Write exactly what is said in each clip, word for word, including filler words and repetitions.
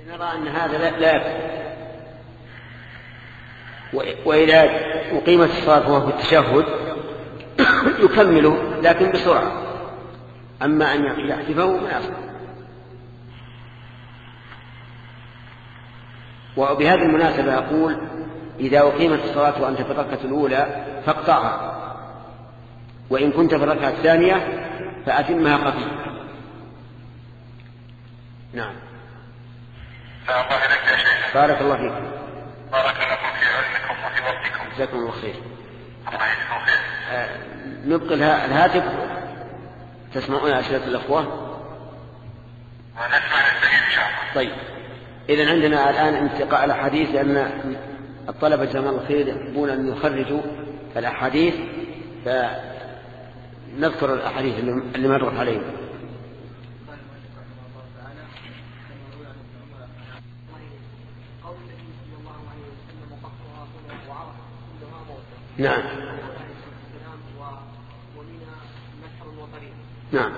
نرى أن هذا لا يكفي، وإذا أقيمت الصلاة وهو في التشهد يكمله لكن بسرعة، أما أن يحذفه ما يصح. وبهذه المناسبة أقول إذا أقيمت الصلاة وأنت في الركعة الأولى فاقطعها، وإن كنت في الركعة الثانية فأتمها خفيفة. نعم. الله إليك يا شيخ. بارك الله فيكم. بارك لكم في علمكم وفي وقتكم. جزاكم الله خير. الله يجزيكم خير. آه نبقي الهاتف تسمعون أسئلة الأخوة ونسمع نستفيد إن شاء الله. طيب، إذن عندنا الآن انتقاء الأحاديث، لأن الطلبة جزاهم الله خير يحبون أن يخرجوا الأحاديث، فنذكر الأحاديث اللي مرت علينا. نعم نعم.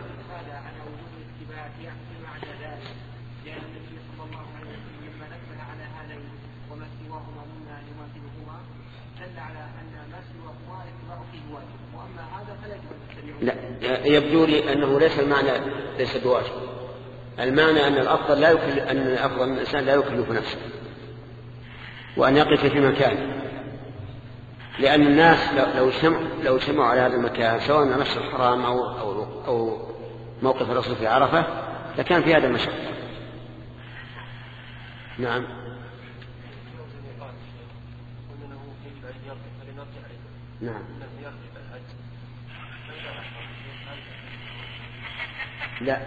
لا، يبدو لي أنه ليس المعنى ليس بواجب، المعنى أن الأفضل لا يكل أن الأفضل من الإنسان لا يكلف نفسه وأن يقف في مكانه، لأن الناس لو اجتمعوا لو اجتمعوا على هذا المكان سواء مسجد الحرام أو أو أو موقف الرسول في عرفة لكان في هذا المشقة. نعم. نعم. لا،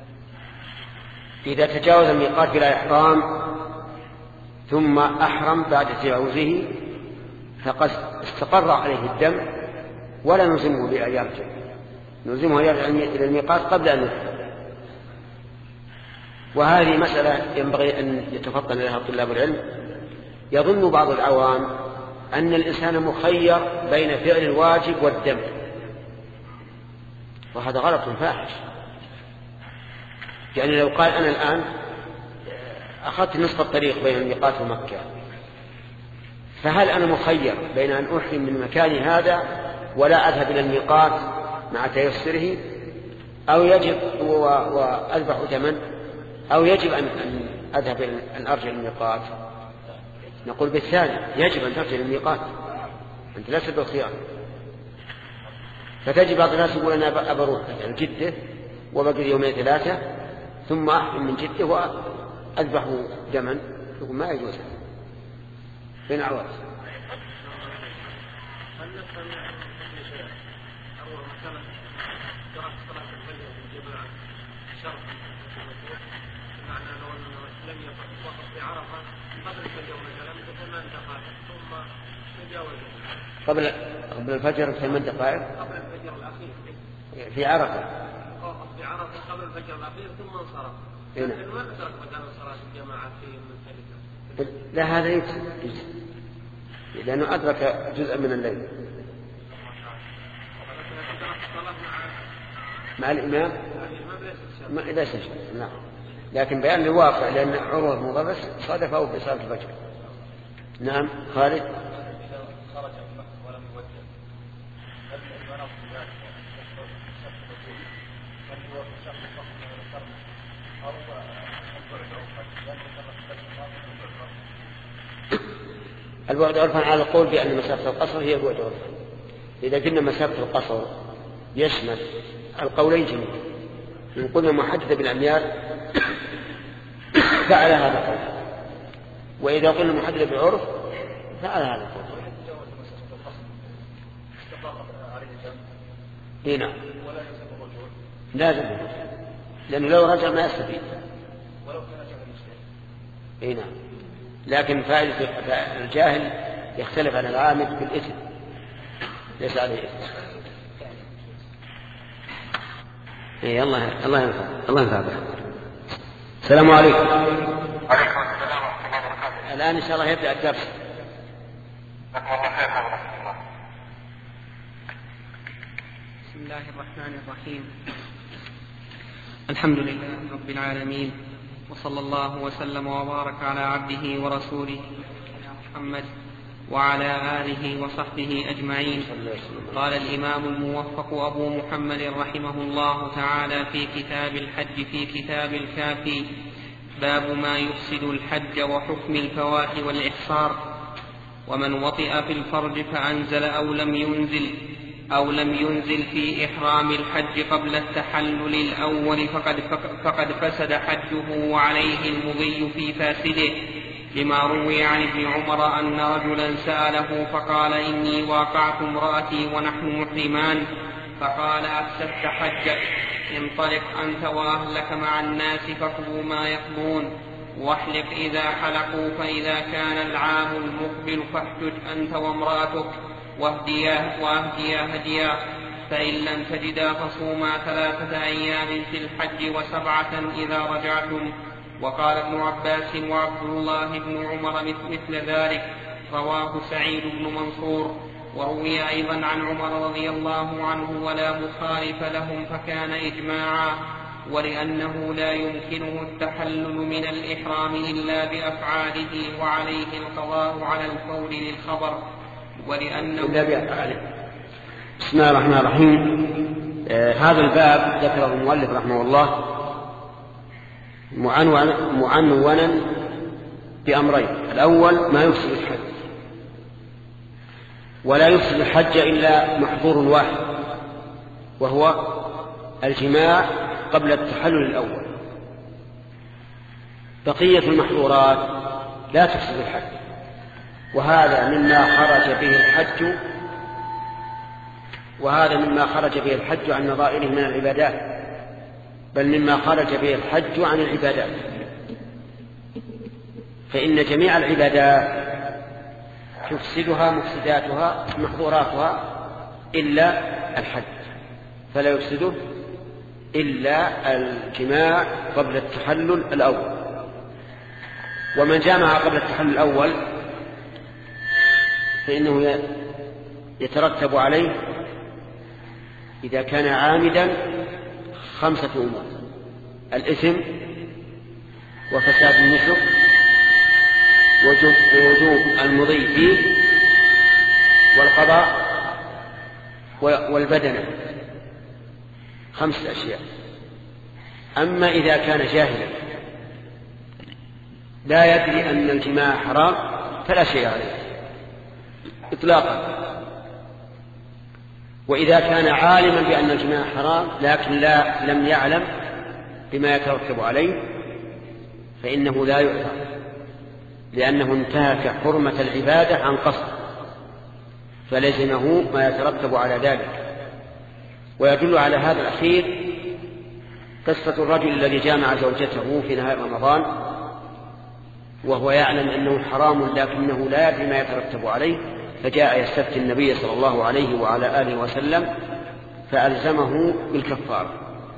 إذا تجاوز الميقات بلا إحرام ثم أحرم بعد تجاوزه فقد استقر عليه الدم ولا نلزمه بأن يرجع، نلزمه يرجع إلى الميقات قبل أن يحرم. وهذه مسألة ينبغي أن يتفطن لها طلاب العلم. يظن بعض العوام أن الإنسان مخير بين فعل الواجب والدم، وهذا غلط فاحش. يعني لو قال أنا الآن أخذت نصف الطريق بين الميقات ومكة، فهل أنا مخير بين أن أحرم من مكاني هذا ولا أذهب إلى الميقات مع تيسره، أو يجب وأذبح دما، أو يجب أن أذهب أن أرجع الميقات؟ نقول بالثاني، يجب أن ترجع الميقات، أنت لست بالخيار. فتجب بعض الناس يقول أنا أبروح يعني جدة وبقي يومين ثلاثة ثم أحرم من جدة وأذبح دما، يقول ما يجوز بين عوض. قبل قبل الفجر بثمان دقائق قبل الفجر الأخير في عرفة في عرفة قبل الفجر الأخير ثم انصرف. لكن ما ترك مكان صلاة الجماعة في مزدلفة. لا، هذا يجزي لأنه أدرك جزءا من الليل مع الإمام ما ليس شيء. نعم، لكن بيان الواقع لأن عروة مضرس صادفه بصلاة الفجر. نعم. خالد. البعد عرفا على القول بأن مسافة القصر هي البعد عرفا. إذا قلنا مسافة القصر يشمل القولين جميعا، إن قلنا محددة بالأميال فعلى هذا القول، وإذا قلنا محددة بالعرف فعلى هذا القول. هنا لازم، لأنه لو رجع ما يستفيد. هنا لكن فائدة الجاهل يختلف عن العامد بالإثم، ليس عليه إثم. إيه الله الله ينفع الله ينفع. السلام عليكم. وعليكم السلام ورحمة الله وبركاته. الآن إن شاء الله يبدأ الدرس. جزاكم الله خير ورحمة الله. بسم الله الرحمن الرحيم. الحمد لله رب العالمين، وصلى الله وسلم وبارك على عبده ورسوله محمد وعلى آله وصحبه أجمعين. قال الإمام الموفق أبو محمد رحمه الله تعالى في كتاب الحج في كتاب الكافي: باب ما يفسد الحج وحكم الفوات والإحصار. ومن وطئ في الفرج فأنزل أو لم ينزل أو لم ينزل في إحرام الحج قبل التحلل الأول فقد, فقد فسد حجه وعليه المضي في فاسده، لما روي عن ابن عمر أن رجلا سأله فقال: إني واقعت امرأتي ونحن محرمان، فقال: أفسدت حجك، انطلق أنت وأهلك مع الناس فاقضوا ما يقضون، واحلق إذا حلقوا، فإذا كان العام المقبل فاحجج أنت وامرأتك واهديا واهديا هديا، فإن لم تجدا فصوما ثلاثة أيام في الحج وسبعة إذا رجعتم. وقال ابن عباس وعبد الله بن عمر مثل ذلك. رواه سعيد بن منصور. وروي أيضا عن عمر رضي الله عنه: ولا مخالف لهم، فكان إجماعا، ولأنه لا يمكنه التحلل من الإحرام إلا بأفعاله وعليه القضاء على الفور للخبر، ولأنه إلا بأفعاله. بسم الله الرحمن الرحيم. آه هذا الباب ذكره المؤلف رحمه الله معنونا بأمرين: الأول ما يفسد الحج، ولا يفسد الحج إلا محظور واحد، وهو الجماع قبل التحلل الأول. بقية المحظورات لا تفسد الحج، وهذا مما خرج به الحج وهذا مما خرج به الحج عن نظائره من العبادات، بل مما خرج به الحج عن العبادات، فإن جميع العبادات تفسدها مفسداتها محظوراتها إلا الحج، فلا يفسده إلا الجماع قبل التحلل الأول. ومن جامع قبل التحلل الأول فإنه يترتب عليه إذا كان عامدا خمسة أمور: الإثم، وفساد النسك، ووجوب المضي فيه، والقضاء، والبدنة. خمسة أشياء. أما إذا كان جاهلا لا يدري أن الجماع حرام فلا شيء عليه إطلاقا. وإذا كان عالما بأن الجماع حرام لكن لا لم يعلم بما يترتب عليه فإنه لا يؤثر، لأنه انتهك حرمة العبادة عن قصد، فلزمه ما يترتب على ذلك. ويدل على هذا الأخير قصة الرجل الذي جامع زوجته في نهار رمضان وهو يعلم أنه حرام لكنه لا يدري ما يترتب عليه، فجاء يستفتي النبي صلى الله عليه وعلى آله وسلم فألزمه بالكفارة.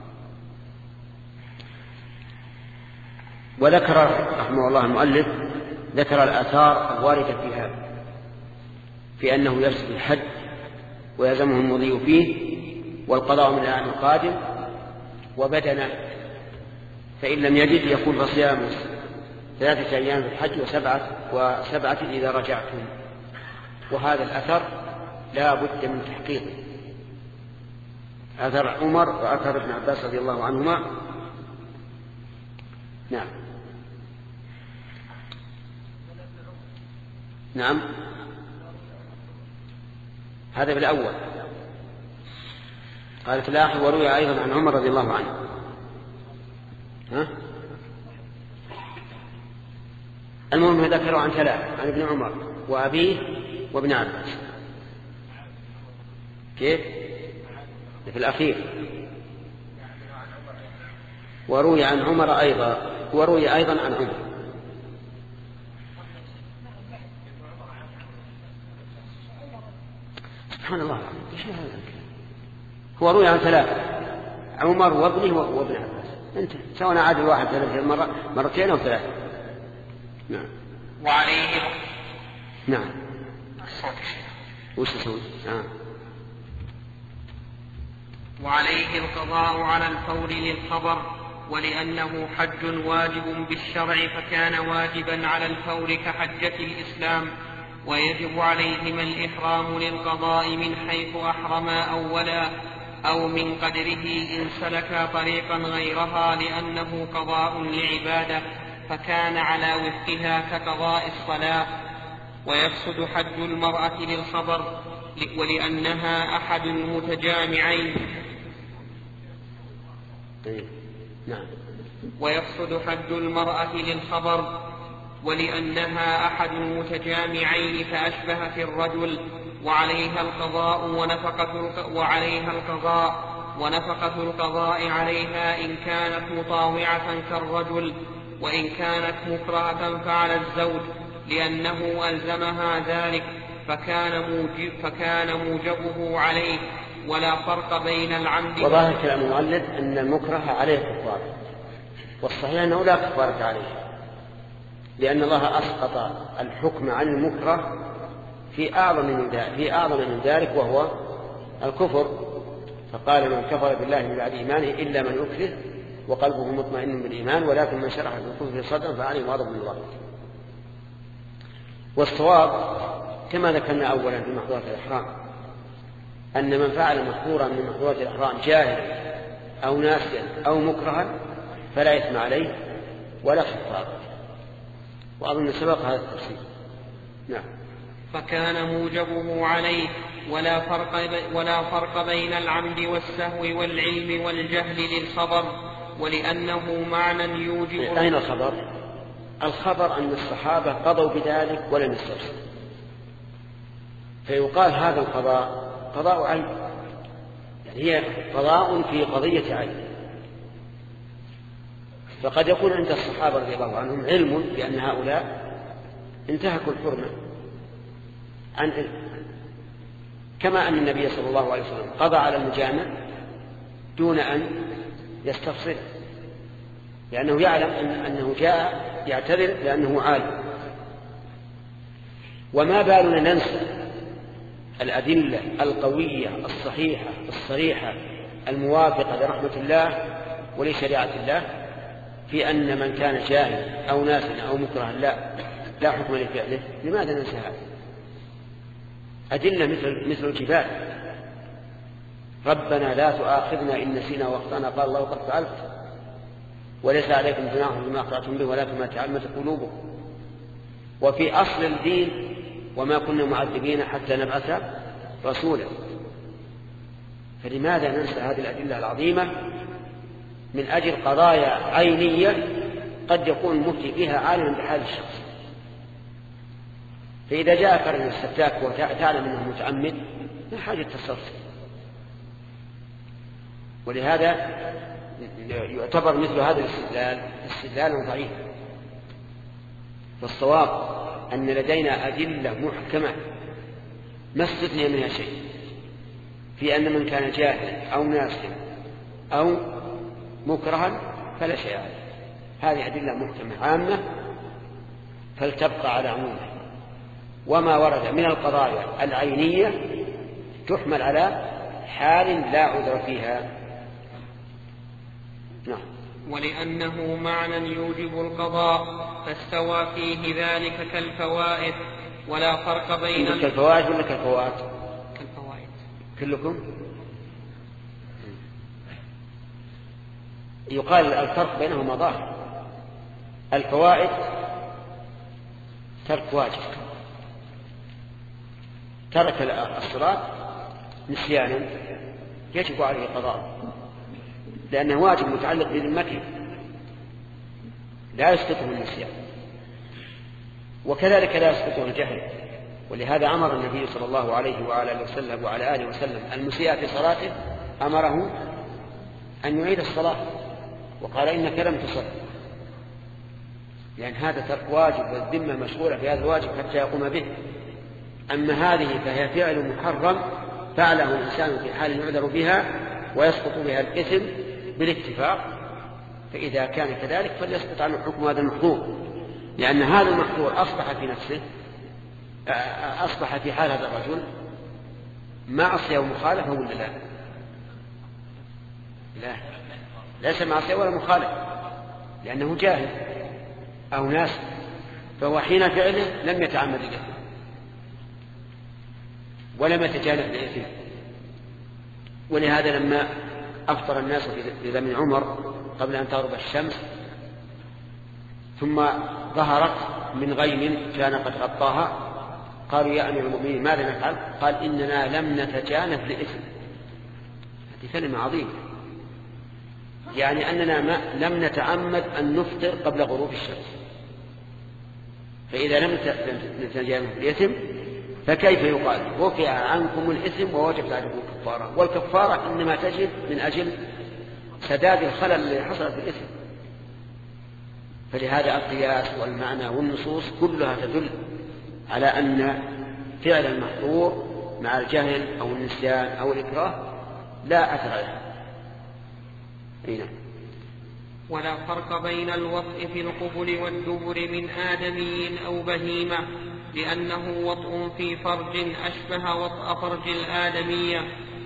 وذكر رحمه الله المؤلف ذكر الآثار الواردة في هذا، في أنه يفسد الحج ويلزمه المضي فيه، والقضاء من العام القادم، وبدنه، فإن لم يجد يكون فصيام ثلاثة أيام في الحج وسبعة, وسبعة إذا رجعتم. وهذا الأثر لا بد من تحقيقه، أثر عمر وأثر ابن عباس رضي الله عنهما. نعم نعم هذا في الأول. قال في الآخر: وروي أيضا عن عمر رضي الله عنه. ها؟ المهم ذكروا عن ثلاثة: عن ابن عمر وأبيه وابن عباس. كيف؟ في الأخير. وروي عن عمر أيضا وروي أيضا عن عمر. سبحان الله، هو روي عن ثلاثة: عمر وابنه وابن عباس. انت سواء عاد الواحد ثلاثة مرة مرتين أو ثلاثة. نعم. وعليه نعم وش تسوي؟ آه. وعليه القضاء على الفور للخبر، ولأنه حج واجب بالشرع فكان واجبا على الفور كحجة الإسلام، ويجب عليهما الإحرام للقضاء من حيث أحرما أولا أو من قدره إن سلكا طريقا غيرها، لأنه قضاء لعبادة فكان على وفقها كقضاء الصلاة. ويفسد حج المرأة للخبر ولأنها أحد المتجامعين. نعم. ويفسد حج المرأة للخبر ولأنها أحد المتجامعين فأشبهت الرجل، وعليها القضاء ونفقة وعليها القضاء ونفقة القضاء عليها إن كانت مطاوعة كالرجل، وإن كانت مكرهة فعلى الزوج، لأنه ألزمها ذلك فكان, موجب فكان موجبه عليه، ولا فرق بين العمد. وظاهر كلام المؤلف أن المكره عليه كفارة، والصحيح أنه لا كفارة عليه، لأن الله أسقط الحكم عن المكره في أعظم من ذلك, في أعظم من ذلك وهو الكفر، فقال من كفر بالله من بعد إيمانه إلا من أكره وقلبه مطمئن بالإيمان ولكن من شرح بالكفر صدرا فعليه غضب من الله. والصواب كما ذكرنا أولا في محظورات الإحرام أن من فعل محظورا من محظورات الإحرام جاهلا أو ناسيا أو مكرها فلا إثم عليه ولا كفارة، وأظن سبق هذا التفسير. نعم. فكان موجبه عليه، ولا فرق, ولا فرق بين العمد والسهو والعلم والجهل للخبر، ولأنه معنى يوجب. أين الخبر؟ الخبر أن الصحابة قضوا بذلك ولم يستفسروا، فيقال هذا القضاء قضاء عين، يعني هي قضاء في قضية عين. فقد يكون عند الصحابة رضي الله عنهم علم بأن هؤلاء انتهكوا الحرمة عن علم، كما أن النبي صلى الله عليه وسلم قضى على المجامع دون أن يستفسر، لأنه يعلم أن أنه جاء يعتذر لأنه عالم. وما بالنا ننسى الأدلة القوية الصحيحة الصريحة الموافقة لرحمة الله ولشريعة الله في أن من كان جاهلا أو ناسا أو مكرها لا لا حكم لفعله. لماذا ننسى هذا؟ أدلة مثل مثل الجبال. ربنا لا تؤاخذنا إن نسينا واخطأنا قال الله قد فعلت وليس عليكم جناح بما أخطأتم به ولكن ما تعمدت قلوبكم. وفي أصل الدين وما كنا معذبين حتى نبعث رسولا. فلماذا ننسى هذه الأدلة العظيمة من أجل قضايا عينية قد يكون المفتي فيها عالما بحال الشخص؟ فإذا جاء قرن الستاك وتعلم أنه متعمد لا حاجة تستفسر. ولهذا يعتبر مثل هذا الاستدلال استدلالا ضعيفا. فالصواب أن لدينا أدلة محكمة ما استثني منها شيء في أن من كان جاهلا أو ناسيا أو مكرها فلا شيء عليه. هذه أدلة محكمة عامة فلتبقى على عمومها، وما ورد من القضايا العينية تحمل على حال لا عذر فيها. نعم. ولأنه معنى يوجب القضاء فاستوى فيه ذلك كالفوائد، ولا فرق بين كالفوائد ولا كالفوائد؟ كالفوائد. كلكم يقال الفرق بينهما ظاهر. الفوائد ترك واجب، ترك الصلاة نسيانا يجب عليه قضاء لأنه واجب متعلق بذمته لا يسقطه النسيان، وكذلك لا يسقطه الجهل. ولهذا أمر النبي صلى الله عليه وعلى وسلم وعلى آله وسلم المسيء في صلاته أمره أن يعيد الصلاة وقال إنك لم تصل، لأن هذا ترك واجب والذمة مشغولة في هذا الواجب حتى يقوم به. أما هذه فهي فعل محرم فعله الإنسان في حال يعذر بها ويسقط بها الإثم بالاتفاق، فإذا كان كذلك فليسقط عنه حكم هذا المحظور، لأن هذا المحظور أصبح في نفسه أصبح في حال هذا الرجل معصية ومخالفة ولا لا؟ لا ليس معصية ولا مخالف، لأنه جاهل أو ناس، فهو حين فعله لم يتعمد الإثم ولم يتجانب الإثم. ولهذا لما أفطر الناس في زمن عمر قبل أن تغرب الشمس ثم ظهرت من غيم كان قد غطاها، قالوا يا أمير المؤمنين ماذا نفعل؟ قال إننا لم نتجانب لإثم. هذه كلمة عظيمة، يعني أننا ما لم نتعمد أن نفطر قبل غروب الشمس، فإذا لم نتجانب الإثم فكيف يقال وقع عنكم الإثم ووجب عليكم الكفارة؟ والكفارة إنما تجب من أجل سداد الخلل الذي حصل في الإثم. فلهذا القياس والمعنى والنصوص كلها تدل على أن فعل المحظور مع الجهل أو النسيان أو الإكراه لا أثر له. هنا ولا فرق بين الوطء في القبل والدبر من آدمي أو بهيمة، لأنه وطء في فرج أشبه وطء فرج الآدمية.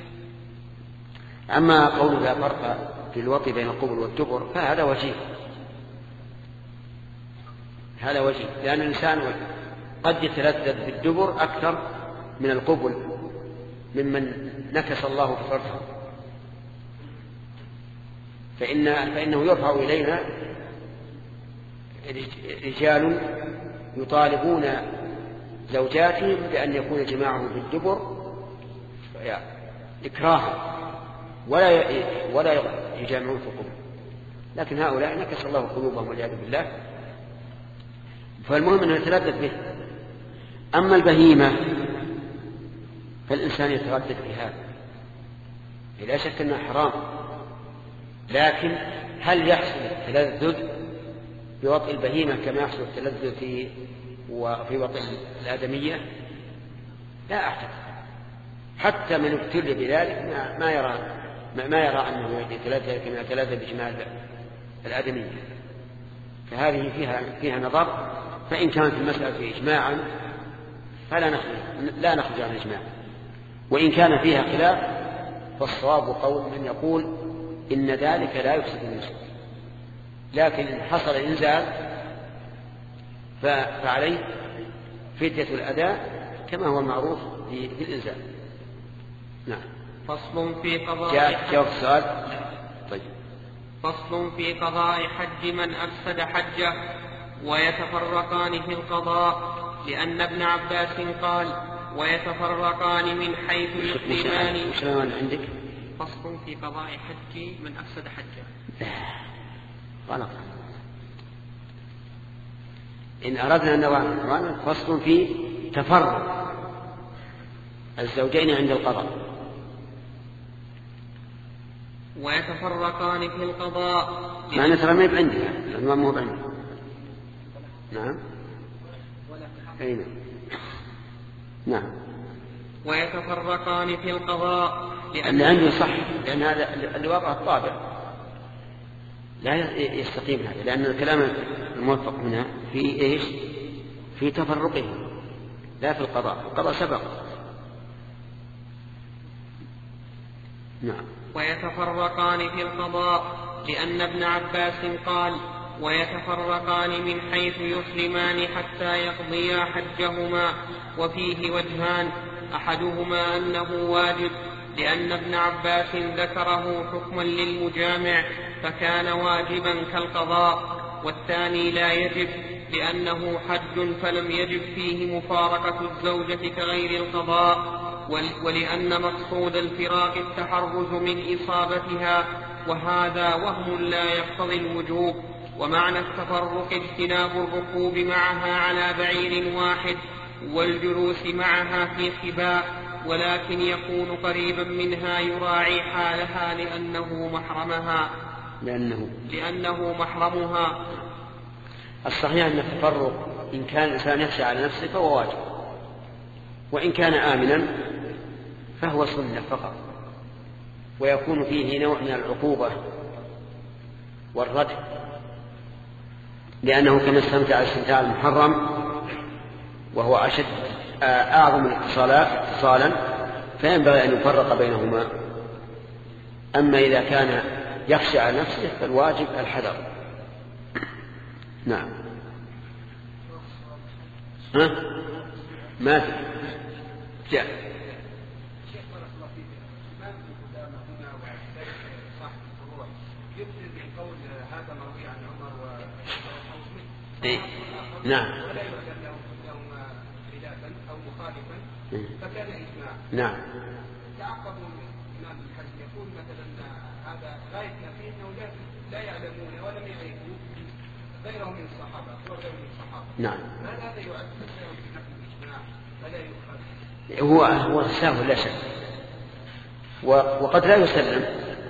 أما قول لا فرق في الوطء بين القبل والدبر فهذا وجيه، هذا وجيه، لأن الإنسان قد يتلذذ بالدبر أكثر من القبل ممن نكس الله في فرجه، فإن فإنه يرفع إلينا رجال يطالبون زوجاتهم بأن يكون جماعهم بالدبر إكراها ولا ولا يجامعون في القبور، لكن هؤلاء نكس الله قلوبهم والعياذ بالله، فالمهم أنه يتلذذ به. أما البهيمة فالإنسان يتردد في هذا، لا شك أنه حرام، لكن هل يحصل التلذذ بوطء البهيمة كما يحصل التلذذ في وفي وطء الآدمية؟ لا أعتقد، حتى من ابتلي بذلك ما, ما يرى ما, ما يرى أنه يتلذذ كما يتلذذ بجمال الآدمية. فهذه فيها فيها نظر، فإن كانت المسألة إجماعا فلا نخرج لا نخرج عن الإجماع، وإن كان فيها خلاف فالصواب قول من يقول إن ذلك لا يفسد النسك، لكن إن حصل إنزال فعليه فدية الأداء كما هو المعروف في الإنزال. نعم. فصل في قضاء جاء جواب السؤال. طيب. فصل في قضاء حج من أفسد حجه، ويتفرقان في القضاء، لأن ابن عباس قال ويتفرقان من حيث يسلمان. وش العنوان عندك؟ فصل في قضاء حج من أفسد حجه. غلط. إن أردنا أن نضع فصل في تفرق الزوجين عند القضاء. ويتفرقان في القضاء، مع أن ترى ما يبقى عندي العنوان مو بعندي. نعم. أين؟ نعم. ويتفرقان في القضاء لأن اللي عندي صح، لأن هذا اللي وقع الطابع لا يستقيم هذا، لأن الكلام الموفق منها في إيش؟ في تفرقه لا في القضاء. القضاء سبق. نعم. ويتفرقان في القضاء لأن ابن عباس قال ويتفرقان من حيث يسلمان حتى يقضيا حجهما، وفيه وجهان، أحدهما أنه واجب لأن ابن عباس ذكره حكما للمجامع فكان واجبا كالقضاء، والثاني لا يجب لأنه حج فلم يجب فيه مفارقة الزوجة كغير القضاء، ولأن مقصود الفراق التحرز من إصابتها، وهذا وهم لا يقتضي الوجوب. ومعنى التفرق اجتناب الركوب معها على بعير واحد والجلوس معها في خباء، ولكن يكون قريبا منها يراعي حالها لأنه محرمها لأنه, لأنه محرمها. الصحيح أن التفرق إن كان الإنسان يخشى على نفسه فهو واجب، وإن كان آمنا فهو سنة فقط، ويكون فيه نوع من العقوبة والردع، لأنه كما استمتع الاستمتاع المحرم وهو أشد أعظم الاتصالات اتصالا فينبغي أن يفرق بينهما. أما إذا كان يخشى على نفسه فالواجب الحذر. نعم. ها؟ ما في جاء. إيه؟ نعم. فكان إجماع. نعم. تعقب الإمام الحزم يقول مثلا هذا غايتنا فيه أنه لا يعلمون ولم يعرفوا غيره من الصحابة وغيره من الصحابة. نعم. هل هذا يعد غيره في نفس الإجماع فلا يؤخذ؟ هو هو سهو لا شك، وقد لا يسلم،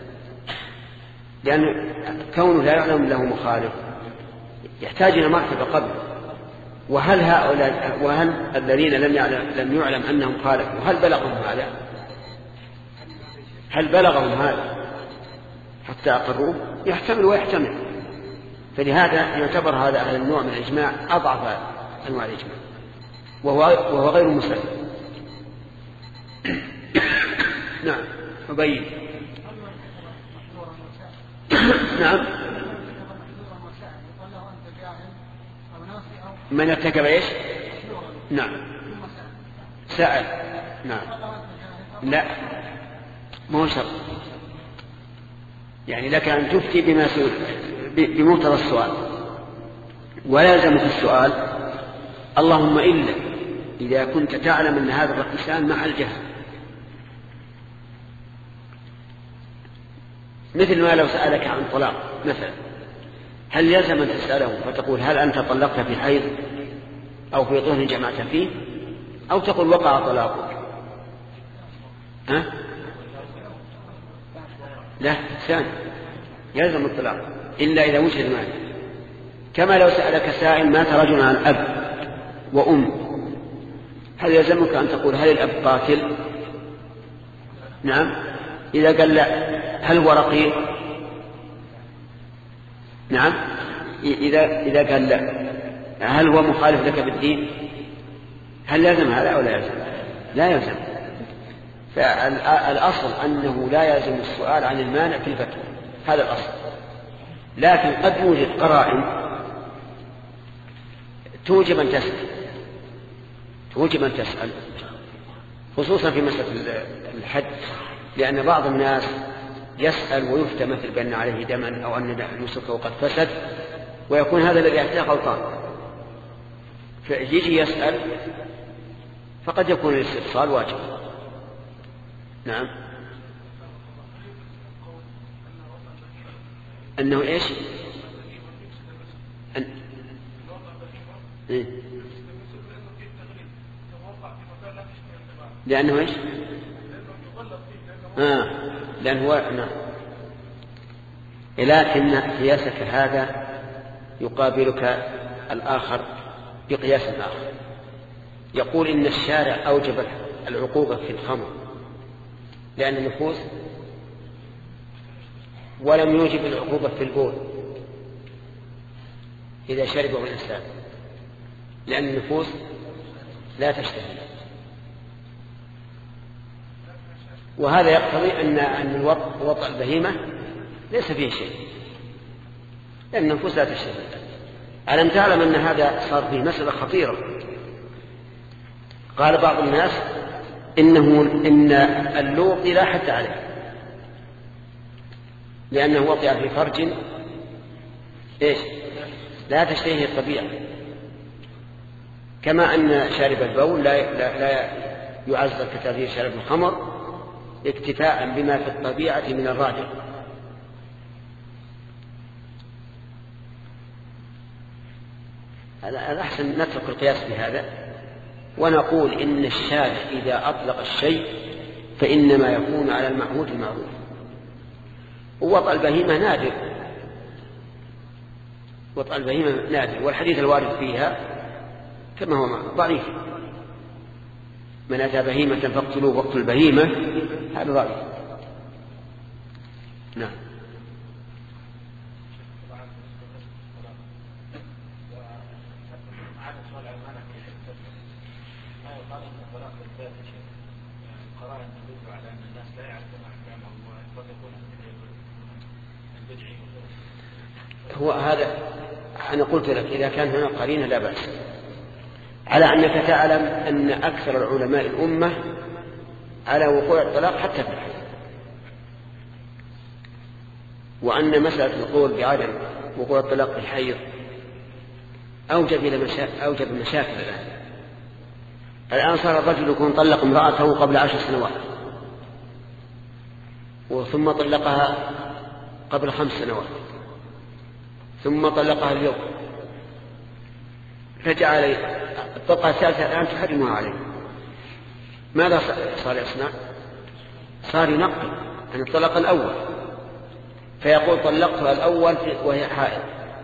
لأن كونه لا يعلم له مخالف يحتاج إلى مرتبة قبل. وهل هؤلاء وهل الذين لم يعلم لم يعلم أنهم خالفوا هل بلغهم هذا؟ هل بلغهم هذا حتى أقروه؟ يحتمل ويحتمل. فلهذا يعتبر هذا هذا النوع من الإجماع أضعف أنواع الإجماع، وهو وهو غير مسلم. نعم. أبين. نعم. من ارتكب ايش؟ نعم. سأل. نعم. لا، ما هو شرط. يعني لك أن تفتي بما سئل بمقتضى السؤال، ولا يلزمك السؤال اللهم إلا إذا كنت تعلم أن هذا الإنسان مع الجهل، مثل ما لو سألك عن طلاق مثلا، هل يلزم أن تسأله فتقول هل أنت طلقت في حيض أو في طهر جمعت فيه، أو تقول وقع طلاقك؟ ها؟ لا، ثاني يلزم الطلاق إلا إذا وجد مانع. كما لو سألك سائل مات رجل عن أب وأم، هل يلزمك أن تقول هل الأب قاتل؟ نعم. إذا قال لا، هل هو رقيق؟ نعم. إذا إذا قال لا، هل هو مخالف لك بالدين؟ هل يلزم هذا أو لا يلزم؟ لا يلزم. فالأصل أنه لا يلزم السؤال عن المانع في الفتوى، هذا الأصل. لكن قد يوجد قرائن توجب أن تسأل توجب أن تسأل خصوصا في مسألة الحج، لأن بعض الناس يسأل ويفتى مثل بأن عليه دما أو أن نسكه قد فسد، ويكون هذا الذي يأتيه غلطان، فيجي يسأل فقد يكون الاستفصال واجب. نعم. أنه إيش؟ أن... إيه؟ لأنه إيش؟ آه. لأنه هو نعم. لكن قياسك هذا يقابلك الآخر بقياس آخر، يقول إن الشارع أوجب العقوبة في الخمر لأن النفوس، ولم يوجب العقوبة في البول إذا شربه الإنسان، لأن النفوس لا تشتهي. وهذا يقتضي أن أن وضع البهيمة ليس فيه شيء، لأن النفوس لا تشتهي. ألم تعلم أن هذا صار فيه مسألة خطيرة؟ قال بعض الناس إنه إن اللوطي لا حد عليه، لأنه وقع في فرج إيش؟ لا تشتهيه الطبيعة، كما أن شارب البول لا, لا, لا يعزل كتاثير شارب الخمر اكتفاء بما في الطبيعة من الرادع. هذا أحسن نترك القياس بهذا، ونقول إن الشارع إذا أطلق الشيء فإنما يكون على المعهود المعروف، ووضع البهيمة نادر، وضع البهيمة نادر، والحديث الوارد فيها كما هو ضعيف، من أتى بهيمة فاقتلوه واقتلوا البهيمة، هذا ضعيف. نعم. هو هذا أنا قلت لك إذا كان هنا قرينة لا بأس، على أنك تعلم أن أكثر العلماء الأمة على وقوع الطلاق حتى في الحيض، وأن مسألة القول بعدم وقوع الطلاق في الحيض أوجب إلى مشا... أوجب مشاكل الآن. الآن صار الرجل يكون طلق امرأته قبل عشر سنوات ثم طلقها قبل خمس سنوات ثم طلقها اليوم، فجعل الطلقة الثالثة الآن تحرمها عليه. ماذا صار يصنع؟ صار ينقل عن الطلاق الأول، فيقول طلقتها الأول وهي حائض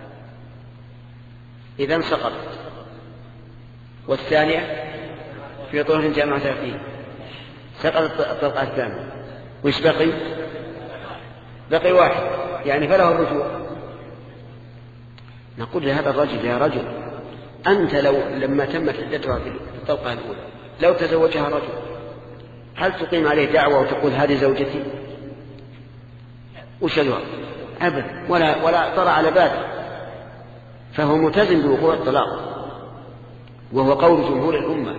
إذن سقطت، والثانية في طهر جامعتها فيه سقطت الطلقة الثانية، وش بقي؟ بقي واحد، يعني فله الرجوع. نقول لهذا الرجل يا رجل أنت لو لما تمت عدتها في الطلقة الأولى لو تزوجها رجل هل تقيم عليه دعوة وتقول هذه زوجتي؟ وش الجواب؟ أبدا، ولا ولا طرى على باله، فهو ملتزم بوقوع الطلاق وهو قول جمهور الأمة.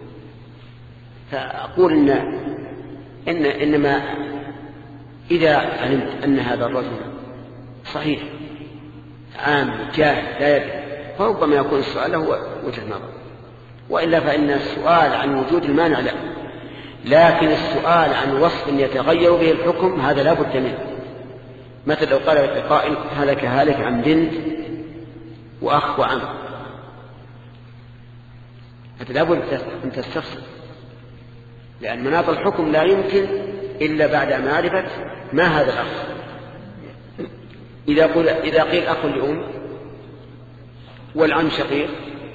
فأقول إن إن إنما إذا علمت أن هذا الرجل صحيح عام جاهل لا يدري فربما يكون السؤال له وجه نظر، وإلا فإن السؤال عن وجود المانع لا، لكن السؤال عن وصف يتغير به الحكم هذا لا بد منه. مثل لو قال قائل هلك هالك عن بنت وأخ وعم، هذا لا بد أن تستفسر، لأن مناط الحكم لا يمكن إلا بعد معرفة ما هذا الأخ. إذا قيل إذا قيل أخ لأم والعم شقيق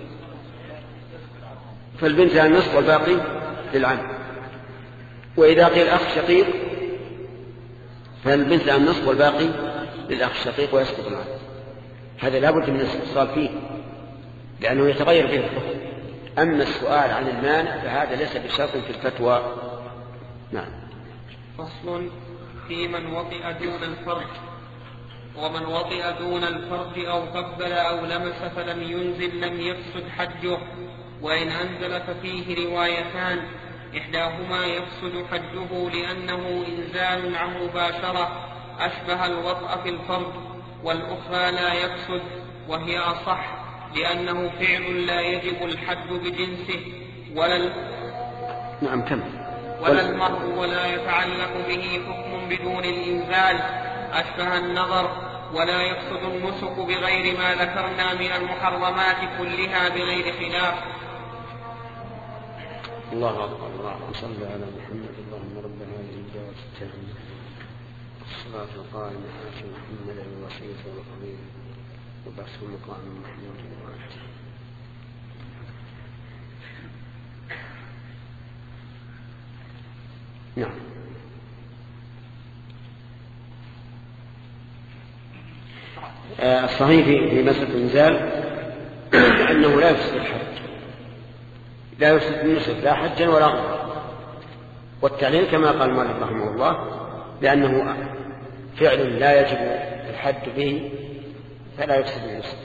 فالبنت لها النصف والباقي للعم، وإذا قيل أخ شقيق فالبنت لها النصف والباقي للأخ الشقيق ويسقط العم. هذا لا بد من الاستفصال فيه لأنه يتغير به الحكم. أما السؤال عن المانع فهذا ليس بشرط في الفتوى. نعم. فصل في من وطئ دون الفرج. ومن وطئ دون الفرج أو قبل أو لمس فلم ينزل لم يفسد حجه، وإن أنزل ففيه روايتان، إحداهما يفسد حجه لأنه إنزال عن مباشرة أشبه الوطأ في الفرج، والأخرى لا يفسد وهي أصح لأنه فعل لا يجب الحد بجنسه ولا ال... نعم كم ولا المهر ولا يتعلق به حكم بدون الإنزال أشبه النظر، ولا يفسد النسك بغير ما ذكرنا من المحرمات كلها بغير خلاف. الله أكبر. اللهم صل على محمد. اللهم رب هذه الدعوة التامة الصلاة القائمة آت محمدا الوسيلة والفضيلة وبعثه مقام محمود وعده. نعم. آه الصحيح في مسألة الإنزال أنه لا يفسد الحج، لا يفسد النسك لا حجا ولا غيره، والتعليل كما قال مالك رحمه الله لأنه فعل لا يجب الحد به فلا يفسد النسك.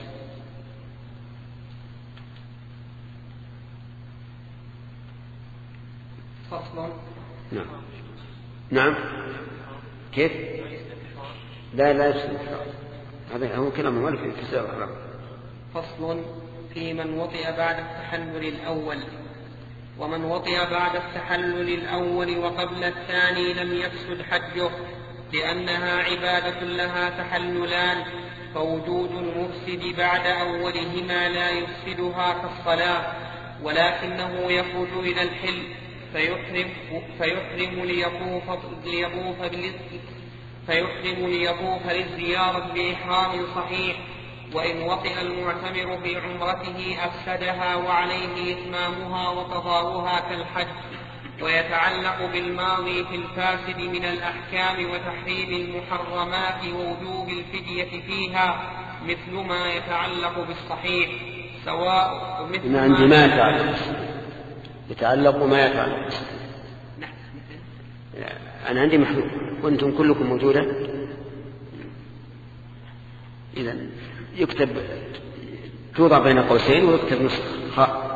فصل. نعم. نعم. كيف؟ لا لا يفسد. هذا هو كلام مالك في الجزاء والحرام. فصل في من وطئ بعد التحلل الأول. ومن وطئ بعد التحلل الأول وقبل الثاني لم يفسد حجه، لأنها عبادة لها تحللان، فوجود المفسد بعد أولهما لا يفسدها كالصلاة، ولكنه يخرج إلى الحل فيحرم, فيحرم ليطوف, ليطوف, فيحرم ليطوف للزيارة بإحرام صحيح، وإن وطئ المعتمر في عمرته أفسدها وعليه إتمامها وقضاؤها كالحج. ويتعلق بالماضي في الفاسد من الأحكام وتحريم المحرمات ووجوب الفدية فيها مثل ما يتعلق بالصحيح، سواء مثل ما عندي ما يتعلق يتعلق ما يتعلق. أنا عندي محلول وأنتم كلكم موجودة. إذا يكتب توضع بين قوسين ويكتب نسخ خاء.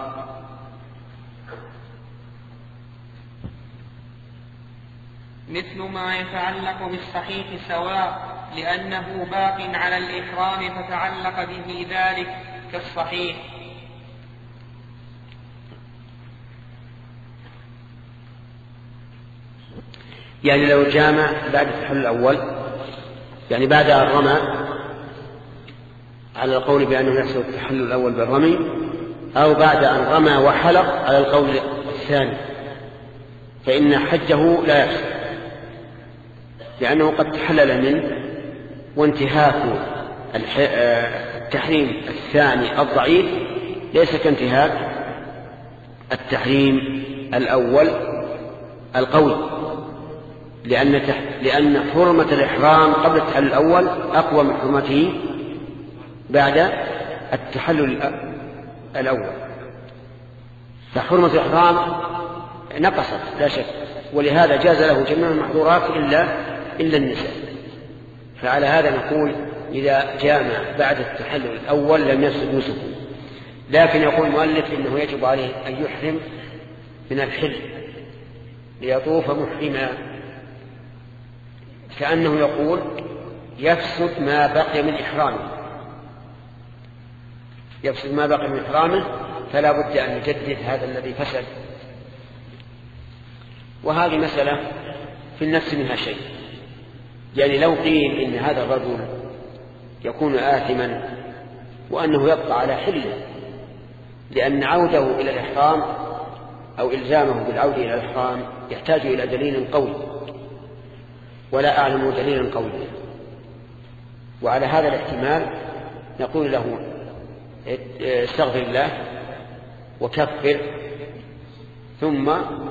مثل ما يتعلق بالصحيح سواء لأنه باق على الإحرام فتعلق به ذلك كالصحيح. يعني لو جامع بعد التحلل الأول، يعني بعد أن رمى على القول بأنه يحصل التحلل الأول بالرمي، أو بعد أن رمى وحلق على القول الثاني، فإن حجه لا يحصل، لأنه قد تحلل منه، وانتهاك التحريم الثاني الضعيف ليس كانتهاك التحريم الأول القوي، لأن لأن حرمة الإحرام قبل التحلل الأول أقوى من حرمته بعد التحلل الأول. فحرمة الإحرام نقصت لا شك، ولهذا جاز له جميع المحظورات إلا إلا النساء. فعلى هذا نقول إذا جامع بعد التحلل الأول لم يفسد نسكه، لكن يقول المؤلف إنه يجب عليه أن يحرم من الحل ليطوف محرما، كأنه يقول يفسد ما بقي من إحرامه، يفسد ما بقي من إحرامه، فلا بد أن يجدد هذا الذي فسد. وهذه مسألة في النفس منها شيء، يعني لو قيل إن هذا الرجل يكون آثما وأنه يبقى على حله، لأن عوده إلى الإحرام أو إلزامه بالعودة إلى الإحرام يحتاج إلى دليل قوي، ولا أعلم دليلا قويا. وعلى هذا الاحتمال نقول له استغفر الله وكفر ثم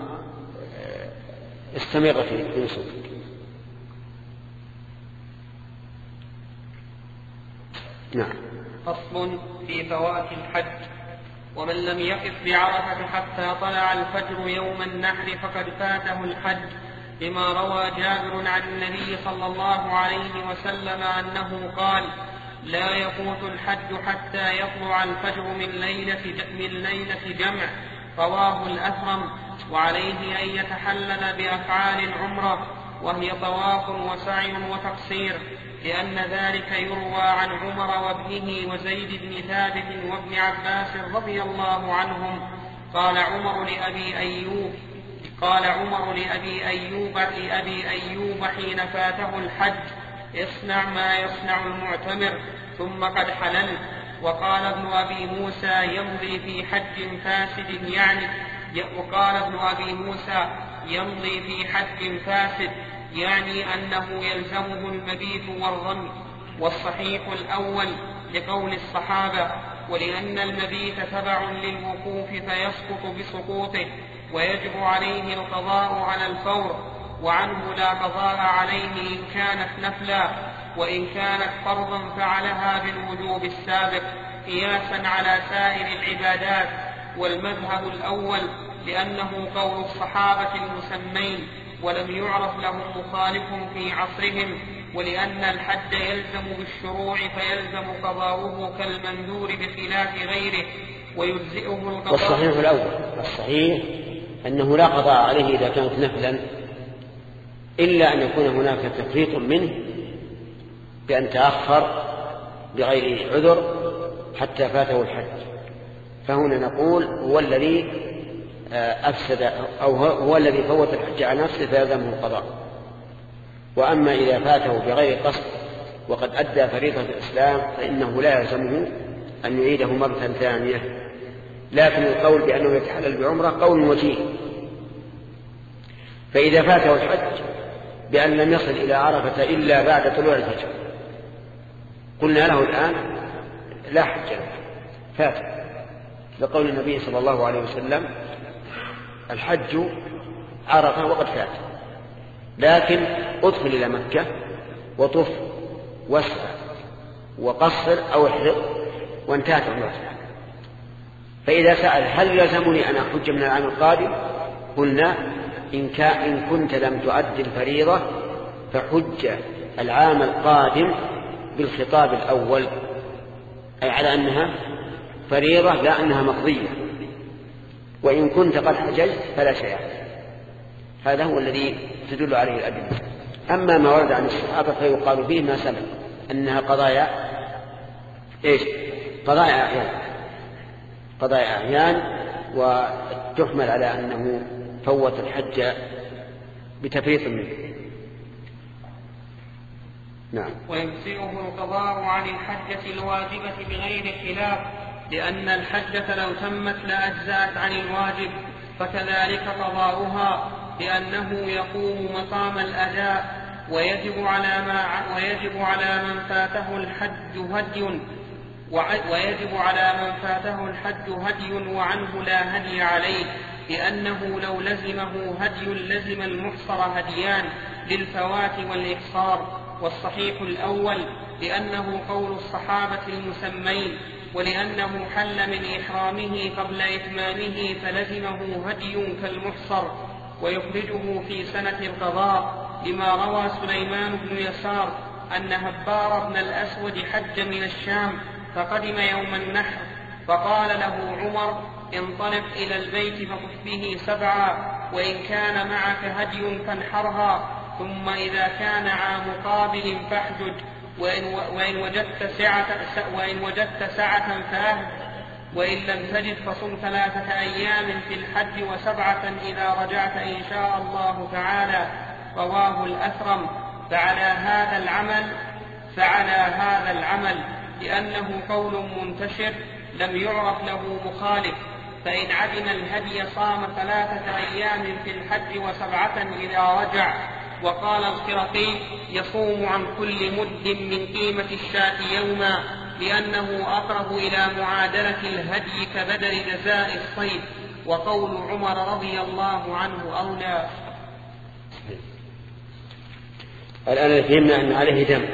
استمر في نسكك. نعم. فصل في فوات الحج. ومن لم يقف بعرفة حتى طلع الفجر يوم النحر فقد فاته الحج، لما روى جابر عن النبي صلى الله عليه وسلم أنه قال: لا يفوت الحج حتى يطلع الفجر من ليلة من ليلة جمع. رواه الأثرم. وعليه أن يتحلل بأفعال العمرة، وهي طواف وسعي وتقصير، لأن ذلك يروى عن عمر وابنه وزيد بن ثابت وابن عباس رضي الله عنهم. قال عمر لأبي أيوب قال عمر لأبي أيوب لأبي أيوب حين فاته الحج: اصنع ما يصنع المعتمر ثم قد حللت. وقال ابن أبي موسى: يمضي في حج فاسد يعني وقال ابن أبي موسى: يمضي في حج فاسد يعني أنه يلزمه المبيت والرمي. والصحيح الأول لقول الصحابة، ولأن المبيت تبع للوقوف فيسقط بسقوطه، ويجب عليه القضاء على الفور، وعنه لا قضاء عليه إن كانت نفلا، وإن كانت فرضا فعلها بالوجوب السابق قياسا على سائر العبادات. والمذهب الأول لأنه قول الصحابة المسمين ولم يعرف لهم مخالف في عصرهم، ولأن الحج يلزم بالشروع فيلزم قضاؤه كالمنذور بخلاف غيره ويجزئه القضاء. والصحيح الأول الصحيح أنه لا قضاء عليه إذا كانت نفلا، إلا أن يكون هناك تفريط منه بأن تأخر بغير عذر حتى فاته الحج، فهنا نقول هو الذي أفسد أو هو الذي فوت الحج على نفسه فيلزمه القضاء. وأما إذا فاته بغير قصد وقد أدى فريضة الإسلام فإنه لا يلزمه أن يعيده مرة ثانية. لكن القول بأنه يتحلل بعمرة قول وجيه. فإذا فاته الحج بأن لم يصل إلى عرفة إلا بعد طلوع الفجر، قلنا له الآن لا حج له، فاته، لقول النبي صلى الله عليه وسلم: الحج عرفة وقد فات، لكن ادخل إلى مكة وطف واسعى وقصر أو احرق وانتهت عمرته. فإذا سأل هل يلزمني أن أحج من العام القادم؟ قلنا إن, إن كنت لم تؤد الفريضة فحج العام القادم بالخطاب الأول، أي على أنها فريضة لا أنها مقضية، وإن كنت قد حججت فلا شيء. هذا هو الذي تدل عليه الأدلة. أما ما ورد عن الصحابة فيقال به ما سبق أنها قضايا إيش؟ قضايا أعيان، قضايا أعيان، وتحمل على أنه فوت الحج بتفريط منه. نعم. ويجزئه القضاء عن الحجة الواجبة بغير خلاف، لأن الحجة لو تمت لأجزأت عن الواجب، فكذلك قضاؤها، لأنه يقوم مقام الأداء. ويجب على ما ويجب على من فاته الحج هدي ويجب على من فاته الحج هدي وعنه لا هدي عليه، لأنه لو لزمه هدي لزم المحصر هديان للفوات والإقصار. والصحيح الأول، لأنه قول الصحابة المسمين، ولأنه حل من إحرامه قبل إتمامه فلزمه هدي كالمحصر ويخرجه في سنة القضاء، لما روى سليمان بن يسار أن هبار بن الأسود حج من الشام فقدم يوم النحر، فقال له عمر: انطلق إلى البيت فطف به سبعا، وإن كان معك هدي فانحرها، ثم إذا كان عام قابل فاحجج، وإن, وإن, وجدت سعة وإن وجدت سعة فأهد، وإن لم تجد فصم ثلاثة أيام في الحج وسبعة إذا رجعت إن شاء الله تعالى. رواه الأثرم. فعلى هذا العمل فعلى هذا العمل لأنه قول منتشر لم يعرف له مخالف، فإن عدم الهدي صام ثلاثة أيام في الحج وسبعة إذا رجع. وقال الخرقي: يصوم عن كل مد من قيمة الشاة يوما، لأنه أقرب إلى معادلة الهدي كبدل جزاء الصيد. وقول عمر رضي الله عنه أولى. الآن فهمنا أن عليه دم،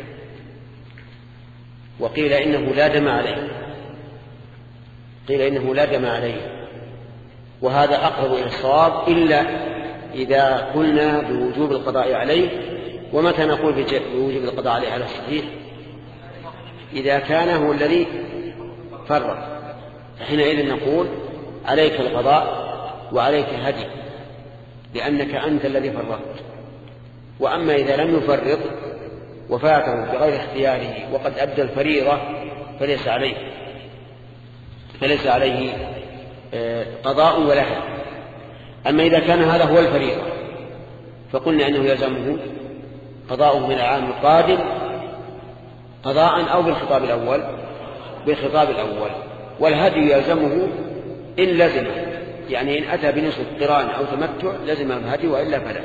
وقيل إنه لا دم عليه، قيل إنه لا دم عليه، وهذا أقرب إلى الصواب، إلا إذا قلنا بوجوب القضاء عليه. ومتى نقول بوجوب القضاء عليه على الصحيح؟ إذا كان هو الذي فرط، حينئذ نقول عليك القضاء وعليك هدي، لأنك أنت الذي فرطت. وأما إذا لم يفرط وفاته بغير اختياره وقد أدى الفريضة فليس عليه فليس عليه قضاء ولا هدي. أما إذا كان هذا هو الفريضة فقلنا أنه يلزمه قضاؤه من العام القادم قضاء أو بالخطاب الأول بالخطاب الأول والهدي يلزمه إن لزم، يعني إن أتى بنسبة قران أو تمتع لزم الهدي، وإلا فلا.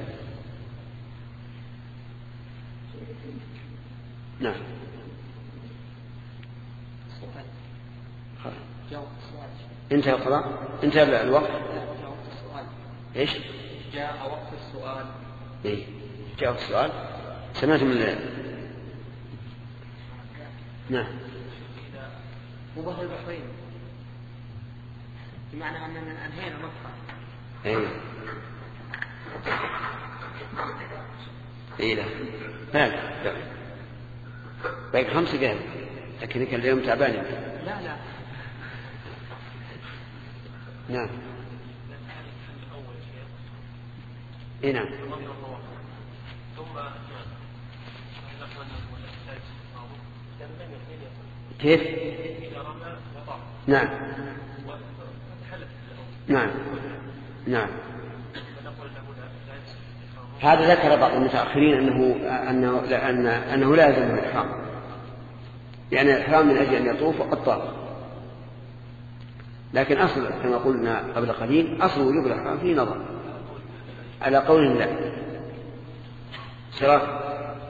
نعم. انتهى القضاء، انتهى الوقت. ايش؟ جاء وقت السؤال. ايه جاء وقت السؤال. سمعتم من نعم. مباح البحرين بمعنى أننا أنهينا مدخل. ايه ايه لا لا لا باقي خمس دقائق، لكن كان اليوم تعبان. لا لا نعم. اي نعم. كيف؟ نعم نعم نعم. هذا ذكر بعض المتأخرين أنه أنه أن أنه لا يلزم الإحرام، يعني الإحرام من أجل أن يطوف وقد طاف. لكن أصل كما قلنا قبل قليل أصل وجوب الإحرام فيه نظر على قول لا صراحة.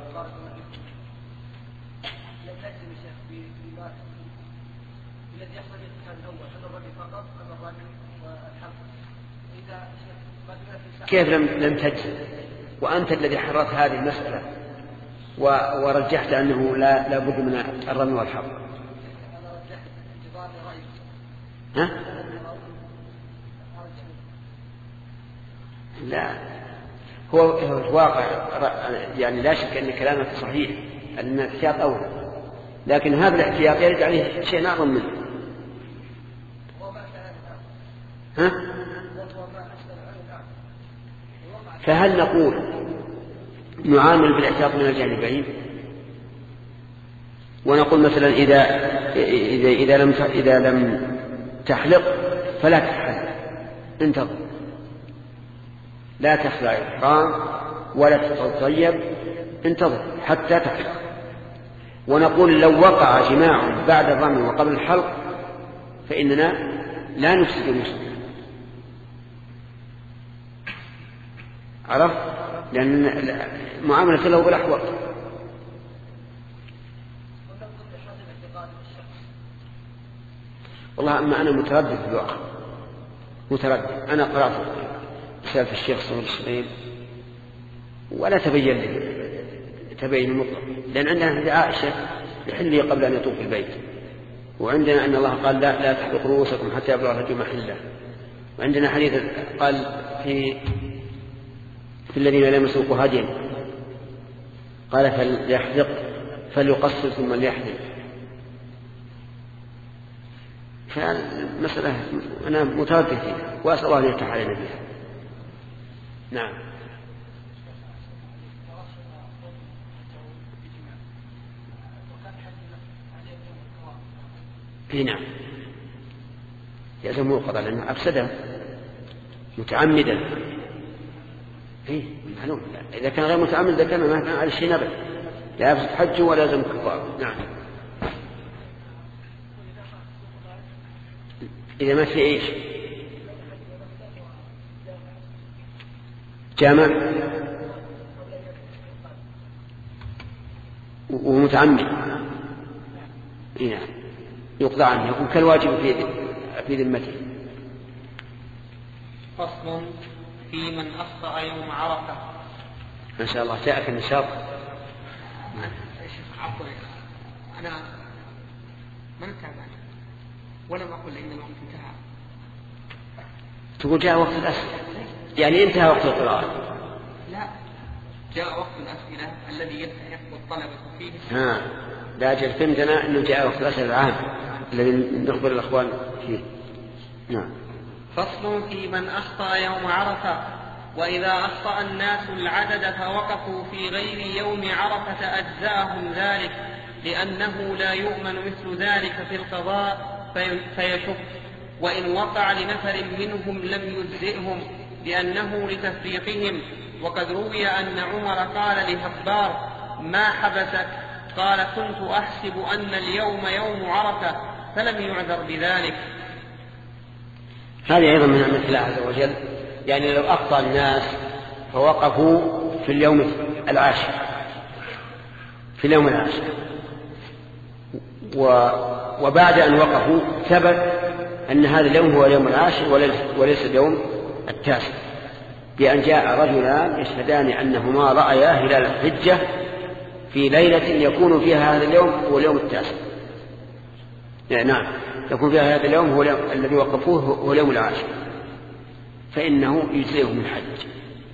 كيف لم لم تجزم وأنت الذي حررت هذه المسألة ورجحت أنه لا لا بد من الرمي والحرب؟ ها؟ لا، هو الواقع يعني لا شك أن كلامك صحيح، أن الاحتياط أولى، لكن هذا الاحتياط يرد عليه شيء أعظم منه. ها؟ فهل نقول نعامل بالاحتياط من الجانبين، ونقول مثلا إذا إذا إذا لم إذا لم تحلق فلا تحلق، انتظر، لا تخلع الإحرام ولا تتطيب، انتظر حتى تحلق. ونقول لو وقع جماع بعد الرمي وقبل الحلق فإننا لا نفسد المسلم، عرفت؟ لأن معاملة له بالأحوال. والله أما أنا متردد في الوقت، متردد. أنا قرأت رسالة الشيخ صهيب الشريف ولا تبين لي تبين المطلق، لأن عندنا في عائشة يحل قبل أن يطوف البيت، وعندنا أن الله قال لا, لا تحلق رؤوسكم حتى يبلغ الهدي محله، وعندنا حديث قال في في الذين لم يسوقوا هديا قال فليحلق فليقصر ثم ليحلق. فالمسألة أنا متردد فيها وأسأل الله أن يفتح علينا بها. نعم. في نعم يلزم القضاء لأنه أفسده متعمدا. إيه معلوم، إذا كان غير متعمد كان ما كان على شيء نبت لا يفسد حجه ولا يلزم كفاره. نعم. إذا ما في إيش جامع ومتعمد إيه نعم يقضى عنه، يكون كالواجب في في ذمته. فصل في من أخطأ يوم عرفة. ما شاء الله جاءك النشاط. عفوا أنا من تابعني ولم أقل إن الوقت انتهى. تقول جاء وقت الأسئلة يعني انتهى وقت القراءة؟ لا، جاء وقت الأسئلة الذي يستحق الطلبة فيه. ها لا أجل فهمتنا أنه جاء وقت الأسئلة العام الذي نخبر الأخوان فيه. نعم. فصل في من أخطأ يوم عرفة. وإذا أخطأ الناس العدد فوقفوا في غير يوم عرفة أجزاهم ذلك، لأنه لا يؤمن مثل ذلك في القضاء فيشك، وإن وقع لنفر منهم لم يجزئهم لأنه لتفريقهم. وقد روي أن عمر قال لهبار ما حبسك؟ قال كنت أحسب أن اليوم يوم عرفة، فلم يعذر بذلك. هذه أيضا من نعمة الله عز وجل، يعني لو أخطأ الناس فوقفوا في اليوم العاشر في اليوم العاشر وبعد أن وقفوا ثبت أن هذا اليوم هو اليوم العاشر وليس اليوم التاسع، بأن جاء رجلان يشهدان أنهما رأيا هلال الحجة في ليلة يكون فيها هذا اليوم هو اليوم التاسع. نعم يكون فيها هذا اليوم هو اليوم الذي وقفوه هو اليوم العاشر، فإنه يجزئهم الحج.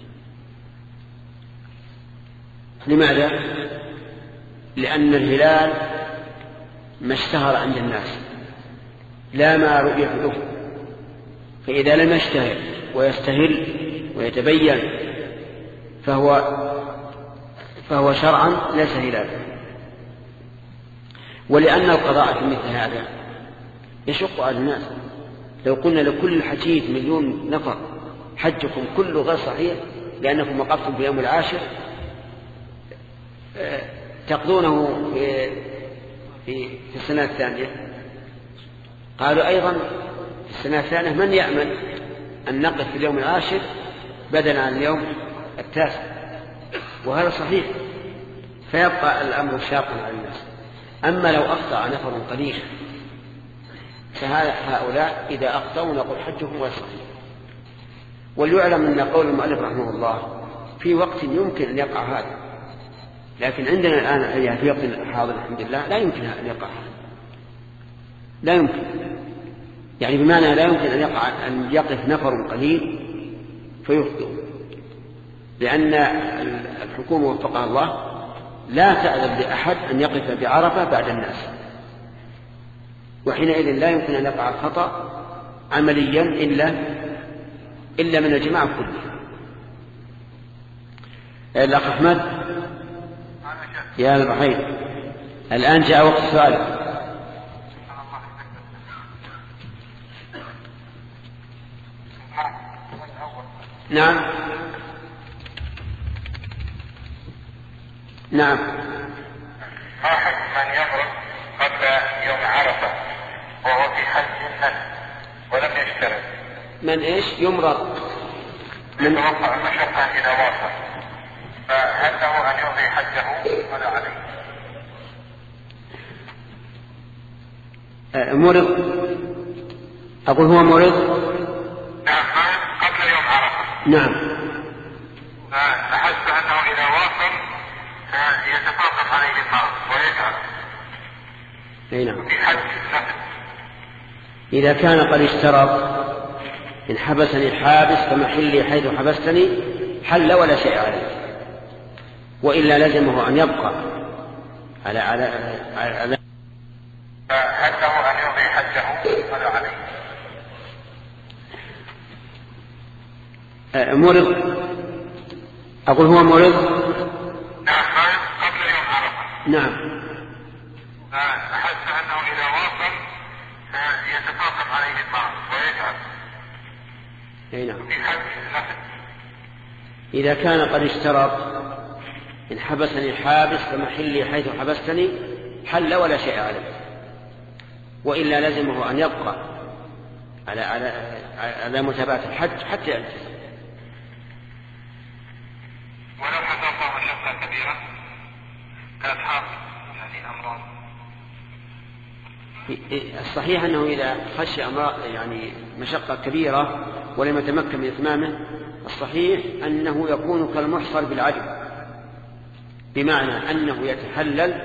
لماذا؟ لأن الهلال ما اشتهر عند الناس لا ما رؤي في الأفق، فإذا لم يشتهر ويستهل ويتبين فهو فهو شرعا ليس هلالا. ولأن القضاء في مثل هذا يشق على الناس. لو قلنا لكل حجيج مليون نفر حجكم كله غير صحيح لأنكم وقفتم في يوم العاشر تقضونه في, في, في السنة الثانية، قالوا أيضا في السنة الثانية من يأمن أن نقف في اليوم العاشر بدلا عن اليوم التاسع، وهذا صحيح، فيبقى الأمر شاقا على الناس. أما لو أخطأ نفر قليل فهؤلاء إذا أخطأوا نقول حجهم وصحيح. وليعلم أن قول المؤلف رحمه الله في وقت يمكن أن يقع هذا، لكن عندنا الآن يعني في وقت حاضر الحمد لله لا يمكن أن يقع هذا، لا يمكن، يعني بمعنى لا يمكن أن يقع أن يقف نفر قليل فيخطئ، لأن الحكومة وفقها الله لا تأذن لأحد أن يقف بعرفة بعد الناس، وحينئذ لا يمكن أن يقع الخطأ عمليا إلا إلا من الجماعة كلها. الأخ أحمد يا البحير، الآن جاء وقت السؤال. نعم نعم. ما حكم من يمرض قبل يوم عرفة وهو في حج النفس ولم يشترط؟ من ايش يمرض؟ من توقع المشقة إذا واصل، فهل له أن يقضي حجه ولا عليه؟ مرض، أقول هو مرض. نعم قبل يوم عرفة. نعم. فحسب أنه إذا واصل يتفاقم عليه المرض ويتعب. أي نعم. في حج النفس. إذا كان قد اشترط إن حبسني الحابس فمحلي حيث حبستني حل ولا شيء عليه، وإلا لزمه أن يبقى على على على هل له أن يقضي حجه ولا عليه؟ مرض، أقول هو مرض. نعم قبل يوم عرفة. نعم. حس أنه إذا واصل يتفاقم عليه المرض ويتعب. أي نعم. في حج النفس. إذا كان قد اشترط إن حبسني الحابس فمحلي حيث حبستني حل ولا شيء عليه، وإلا لزمه أن يبقى على على على متابعة الحج حتى ينتهي. ولو حصل مشقة كبيرة كأصحاب يعني أمراض. الصحيح أنه إذا خشي أمراض يعني مشقة كبيرة ولم يتمكن من إتمامه، الصحيح أنه يكون كالمحصر بالعجل، بمعنى أنه يتحلل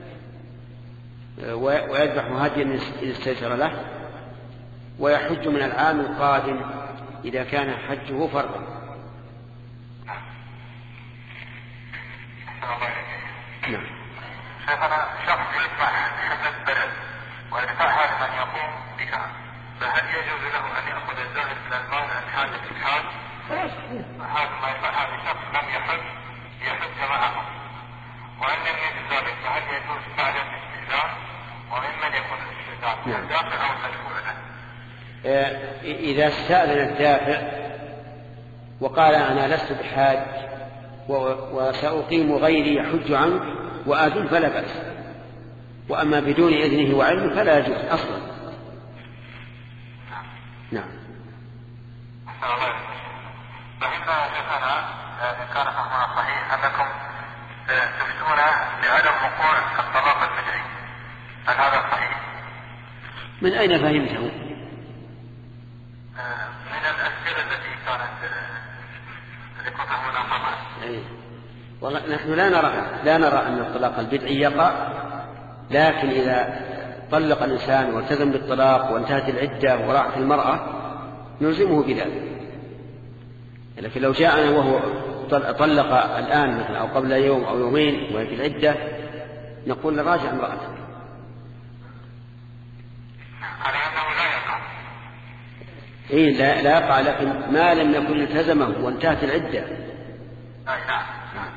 ويذبح هديا إذا استيسر له، ويحج من العام القادم إذا كان حجه فرضا. نعم. شيخنا شخص يذبح حملة بلد ويدفعها لمن يقوم بها، فهل يجوز له أن يأخذ الزائد من المال عن حاجة الحاج؟ هذا ما يدفعها لشخص لم يحج يحج معه، وأن لم يجد ذلك فهل يجوز بعد الاستئذان؟ وممن يكون الاستئذان؟ الدافع أو المدفوع له؟ إذا استأذن الدافع وقال أنا لست بحاج وسأقيم غيري يحج عنك وآذن فلا بأس، وأما بدون إذنه وعلمه فلا يجوز أصلا. نعم. فإن شيخنا إن كان فهمنا صحيح أنكم تفتون بعدم وقوع الطلاق البدعي، هل هذا صحيح؟ من أين فهمته؟ من الأسئلة التي كانت ذكرتها مناقضة. أيه. والله نحن لا نرى لا نرى أن الطلاق البدعي يقع، لكن إذا طلق الإنسان والتزم بالطلاق وانتهت العدة وراحت المرأة نلزمه بذلك. لكن لو جاءنا وهو طلق الآن مثلا أو قبل يوم أو يومين وهي في العدة نقول راجع امرأتك. على أنه لا يقع. إيه لا, لا يقع، لكن ما لم يكن التزمه وانتهت العدة. أي نعم. نعم.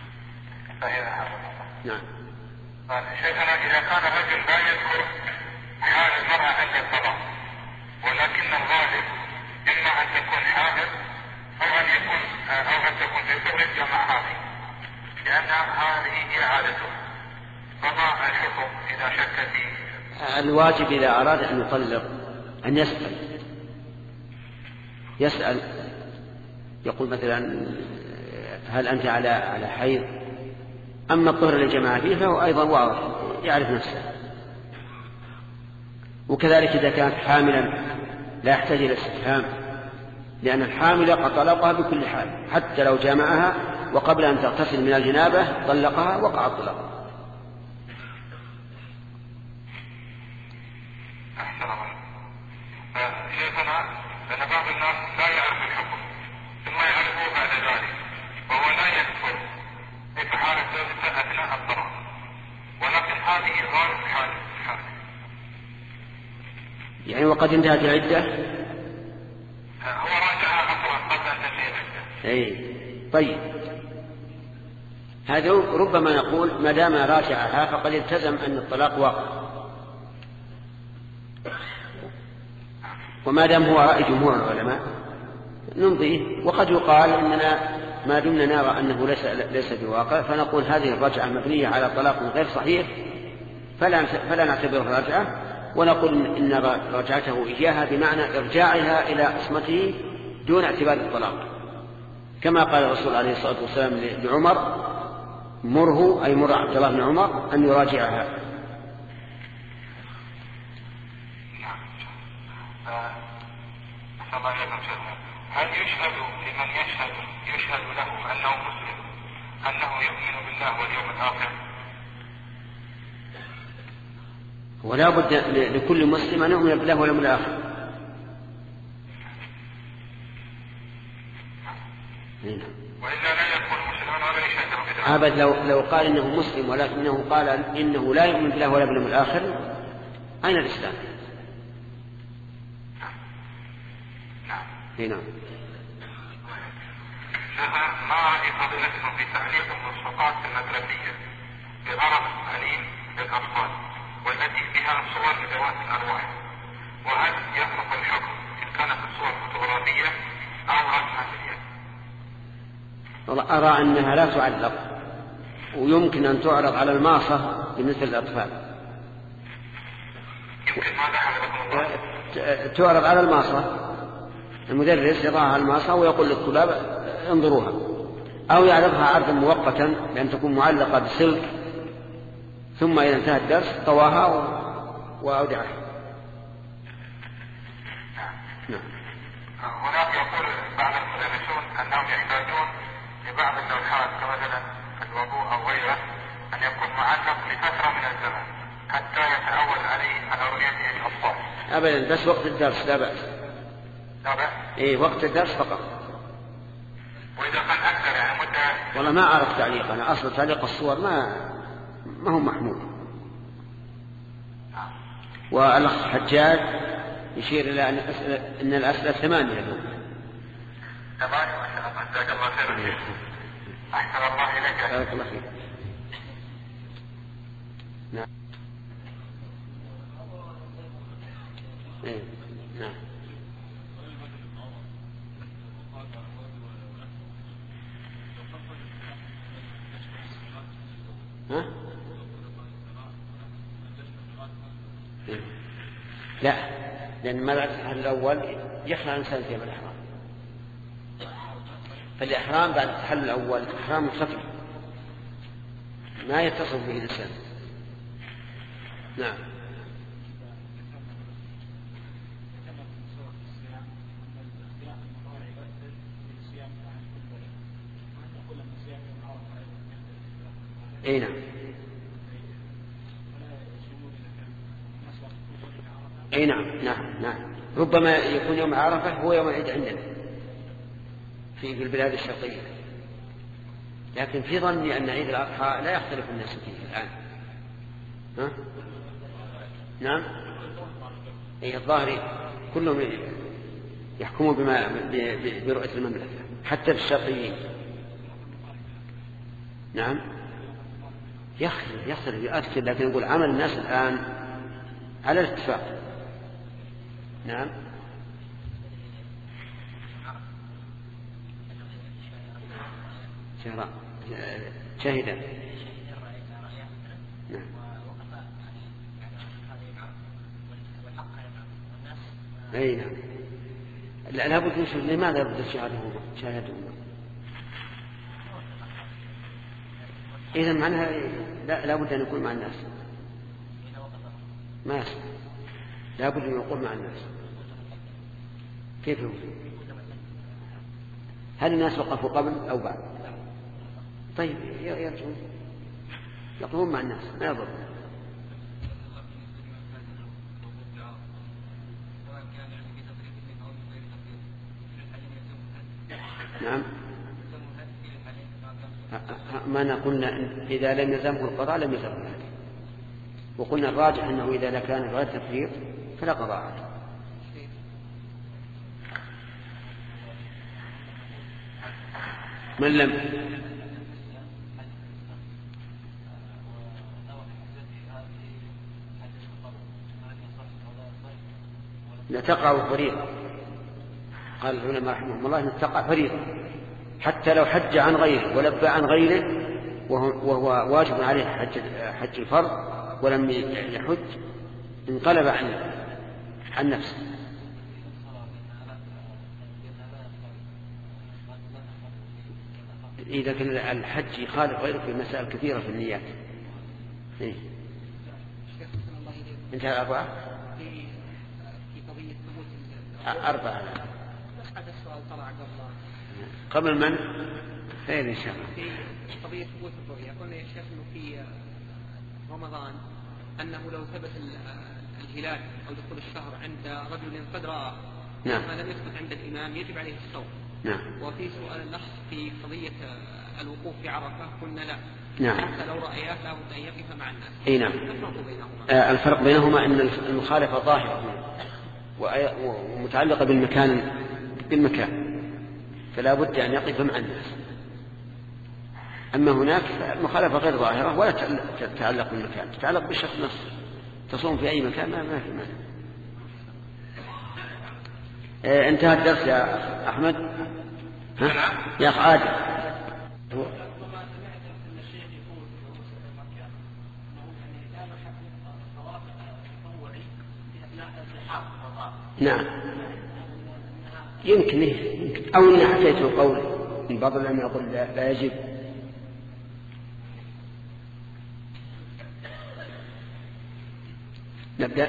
نعم. شيخنا إذا كان الرجل لا يذكر حال المرأة عند الطلاق، ولكن الغالب إما أن تكون حامل أو أن يكون أو أن تكون في العدة مع هذه، لأن هذه هي عادته، فما الحكم إذا شك فيه؟ الواجب إذا أراد أن يطلق أن يسأل يسأل يقول مثلا هل أنت على على حيض؟ أما الطهر للجماعة فيه فهو أيضا واضح يعرف نفسه. وكذلك إذا كانت حاملا لا يحتاج إلى استفهام، لأن الحامل قد طلقها بكل حال، حتى لو جامعها وقبل أن تغتسل من الجنابة طلقها وقع الطلاق. شيخنا لأن بعض الناس لا يعرف الحكم ثم يعرفه بعد ذلك وهو لا يكفر مثل كيف حال الزوجة أثناء الطلاق، ولكن هذه غالب حال الحال. يعني وقد انتهت العدة. هو راجعها أصلا قبل أن تنتهي العدة. أي طيب، هذا ربما نقول ما دام راجعها فقد التزم أن الطلاق واقع، وما دام هو رأي جمهور العلماء نمضيه. وقد يقال إننا ما دمنا نرى أنه ليس ليس بواقع فنقول هذه الرجعة مبنية على طلاق غير صحيح فلا فلا نعتبرها رجعة، ونقول إن رجعته إياها بمعنى إرجاعها إلى عصمته دون اعتبار الطلاق، كما قال الرسول عليه الصلاة والسلام لعمر: مره، أي مر عبد الله بن عمر أن يراجعها. هل يشهد لمن يشهد يشهد له أنه مسلم أنه يؤمن بالله واليوم الآخر؟ ولا بد لكل مسلم أن يؤمن بالله واليوم الآخر. وإلا لا يكون مسلما ولا يشهد. أبد لو لو قال إنه مسلم ولكنه قال إنه لا يؤمن بالله ولا باليوم الآخر، أين الإسلام؟ نعم. ما رأي فضيلتكم في تعليق الملصقات المدرسية بغرض التعليم للأطفال والتي فيها صور لذوات الأرواح، وهل يفرق الحكم إن كانت الصور فوتوغرافية أو رسمة باليد؟ والله أرى أنها لا تعلق، ويمكن أن تعرض على الماصة بالنسبة للأطفال. يمكن ماذا حضرتكم الله؟ تعرض على الماصة، المدرس يضعها على الماصة ويقول للطلاب انظروها، أو يعرضها عرضا مؤقتا لأن تكون معلقة بسلك، ثم إذا انتهى الدرس طواها وأودعها. نعم. هناك يقول بعض المدرسون أنهم يحتاجون لبعض اللوحات كمثلا الوضوء أو غيره أن يكون معلق لفترة من الزمن حتى يتعود عليه على رؤيته الأطفال. أبدا، بس وقت الدرس لا بأس. لا بأس؟ إيه، وقت الدرس فقط. وإذا كان أكثر يعني مدة؟ والله ما أعرف تعليق، أنا أصل تعليق الصور ما ما هو محمود. والأخ حجاج يشير إلى أن الأسئلة إن الأسئلة ثمانية اليوم. ثمانية ما شاء الله، جزاك الله خيرا. أحسن الله إليك. بارك الله فيك. نعم. إيه. نعم. ها؟ إيه. لا، لأن ملعب الأول يخلع الإنسان في الإحرام، فالإحرام بعد التحلل الأول إحرام خفي ما يتصل به الإنسان. نعم. اي نعم. اي نعم. نعم نعم. ربما يكون يوم عرفة هو يوم العيد عندنا في في البلاد الشرقية، لكن في ظني أن عيد الأضحى لا يختلف الناس فيه الآن. ها؟ نعم. اي الظاهر كلهم يحكموا بما برؤية المملكة حتى الشرقيين. نعم. يختلف يختلف يؤثر، لكن نقول عمل الناس الآن على الاتفاق. نعم. شهراء شهدا. نعم. أي نعم. لا لابد نشوف لماذا يبدأ شهادهم شهادهم إذا معناها لا لابد أن يكون مع الناس، ما يصح، لابد أن يقول مع الناس. كيف هو؟ هل الناس وقفوا قبل أو بعد؟ طيب يرجعون يقومون مع الناس ما يضر. نعم. ما قلنا إذا لم يلزمه القضاء لم يلزمه الهدي، وقلنا الراجح أنه إذا كان غير تفريط فلا قضاء عليه. من لم لا تقع فريضة، قال العلماء رحمهم الله أن تقع فريضة حتى لو حج عن غيره ولبى عن غيره وهو واجب عليه حج, حج الفرض ولم يحج انقلب عن عن نفسه. إذا كان الحج يخالف غيره في مسائل كثيرة في النيات. إيه؟ انتهى أربعة أربعة هذا السؤال طلع قبل قبل من؟ خير إن شاء الله. في قضية ثبوت الرؤيا قلنا يا شيخ إنه في رمضان أنه لو ثبت الهلال أو دخول الشهر عند رجل قد رأى نعم. ما لم يثبت عند الإمام يجب عليه الصوم. نعم. وفي سؤال الأخ في قضية الوقوف في عرفة قلنا لا. نعم. حتى لو رأياه لابد أن يقف مع الناس. أي نعم. الفرق بينهما. آه الفرق بينهما أن المخالفة ظاهرة ومتعلقة بالمكان بالمكان فلا بد أن يقف مع الناس. أما هناك المخالفة غير ظاهرة ولا تتعلق بالمكان، تتعلق بالشخص نفسه، تصوم في أي مكان ما في مانع. آه انتهى الدرس يا أحمد. ها؟ يا أخ عادل. نعم يمكن يمكن أو إن حكيته قول من بعض العلماء يقول لا, لا يجب. نبدأ.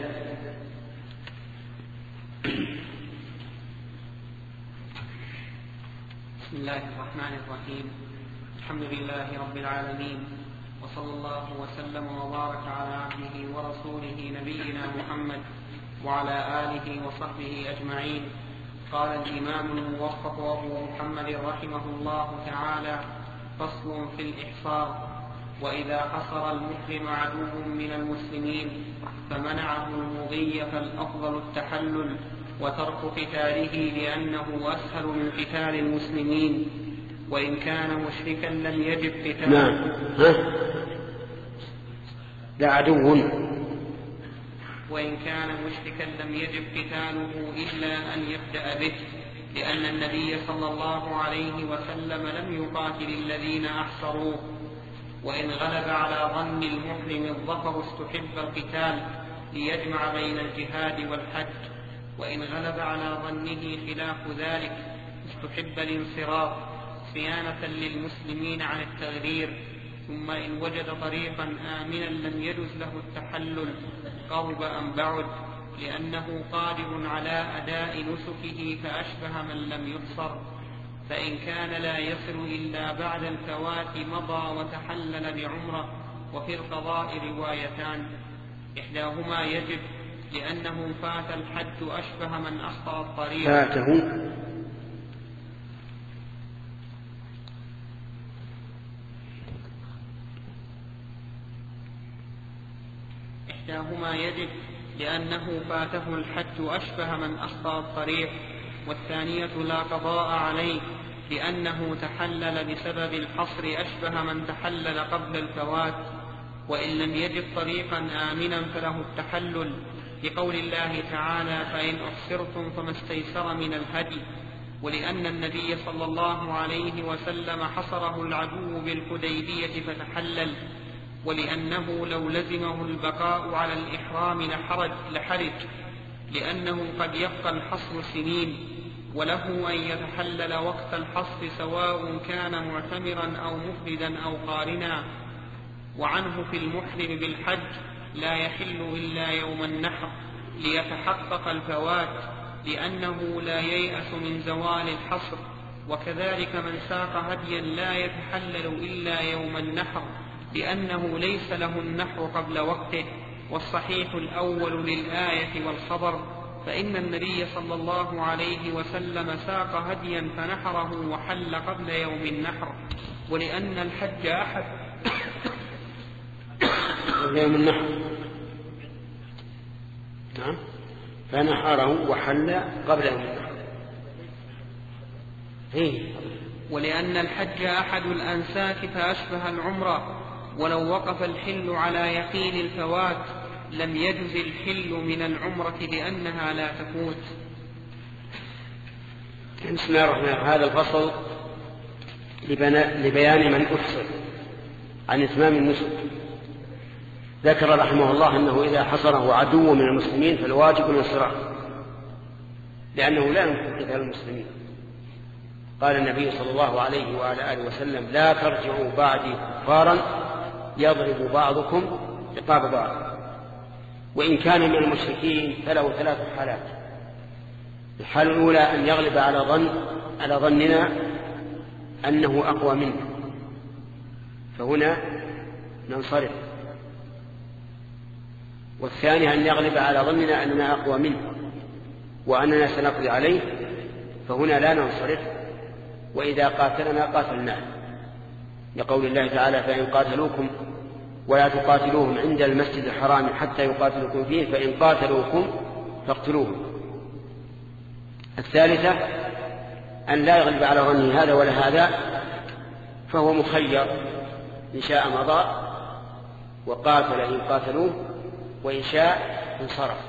بسم الله الرحمن الرحيم. الحمد لله رب العالمين، وصلى الله وسلم وبارك على عبده ورسوله نبينا محمد وعلى آله وصحبه أجمعين. قال الإمام الموفق أبو محمد رحمه الله تعالى: فصل في الإحصار. وإذا حصر المحرم عدو من المسلمين فمنعه المضي فالأفضل التحلل وترك قتاله لأنه أسهل من قتال المسلمين، وإن كان مشركا لم يجب قتاله. نعم. ها؟ لا عدو. وإن كان مشركا لم يجب قتاله إلا أن يبدأ به، لأن النبي صلى الله عليه وسلم لم يقاتل الذين أحصروه. وإن غلب على ظن المحرم الظفر استحب القتال ليجمع بين الجهاد والحج، وإن غلب على ظنه خلاف ذلك استحب الانصراف صيانة للمسلمين عن التغرير. ثم إن وجد طريقا آمنا لم يجز له التحلل قرب أم بعد، لأنه قادر على أداء نسكه فأشبه من لم يحصر. فإن كان لا يصل إلا بعد الفوات مضى وتحلل بعمرة. وفي القضاء روايتان، إحداهما يجب لأنه فات الحج أشبه من أخطأ الطريق. فاته إحداهما يجب لأنه فاته الحج أشبه من أخطأ الطريق، والثانية لا قضاء عليه لأنه تحلل بسبب الحصر أشبه من تحلل قبل الفوات. وإن لم يجد طريقا آمنا فله التحلل، لقول الله تعالى: فإن أحصرتم فما استيسر من الهدي. ولأن النبي صلى الله عليه وسلم حصره العدو بالحديبية فتحلل. ولأنه لو لزمه البقاء على الإحرام لحرج, لحرج لأنه قد يبقى الحصر سنين، وله أن يتحلل وقت الحصر سواء كان معتمرا أو مفردا أو قارنا. وعنه في المحرم بالحج لا يحل إلا يوم النحر ليتحقق الفوات، لأنه لا ييأس من زوال الحصر. وكذلك من ساق هديا لا يتحلل إلا يوم النحر، لأنه ليس له النحر قبل وقته. والصحيح الأول للآية والخبر، فإن النبي صلى الله عليه وسلم ساق هديا فنحره وحل قبل يوم النحر. ولأن الحج أحد يوم النحر. نعم. فنحره وحل قبل يوم النحر. إيه؟ ولأن الحج أحد الأنساك فأشبه العمرة، ولو وقف الحل على يقين الفوات لم يجز الحل من العمرة لأنها لا تفوت. بسم الله الرحمن الرحيم. هذا الفصل لبيان من أفصل عن إتمام النسك. ذكر رحمه الله أنه إذا حصره عدو من المسلمين فالواجب نصره، لأنه لا يمكن قتال المسلمين. قال النبي صلى الله عليه وعلى آله وسلم: لا ترجعوا بعدي كفارا يضرب بعضكم رقاب بعض. وإن كان من المشركين فله ثلاث حالات. الحالة الأولى أن يغلب على ظن على ظننا أنه أقوى منه، فهنا ننصرف. والثانية أن يغلب على ظننا أننا أقوى منه وأننا سنقضي عليه، فهنا لا ننصرف، وإذا قاتلنا قاتلناه، لقول الله تعالى: فإن قاتلوكم ولا تقاتلوهم عند المسجد الحرام حتى يقاتلوكم فيه فإن قاتلوكم فاقتلوهم. الثالثة أن لا يغلب على ظنه هذا ولا هذا، فهو مخير، إن شاء مضى وقاتل إن قاتلوه، وإن شاء انصرف.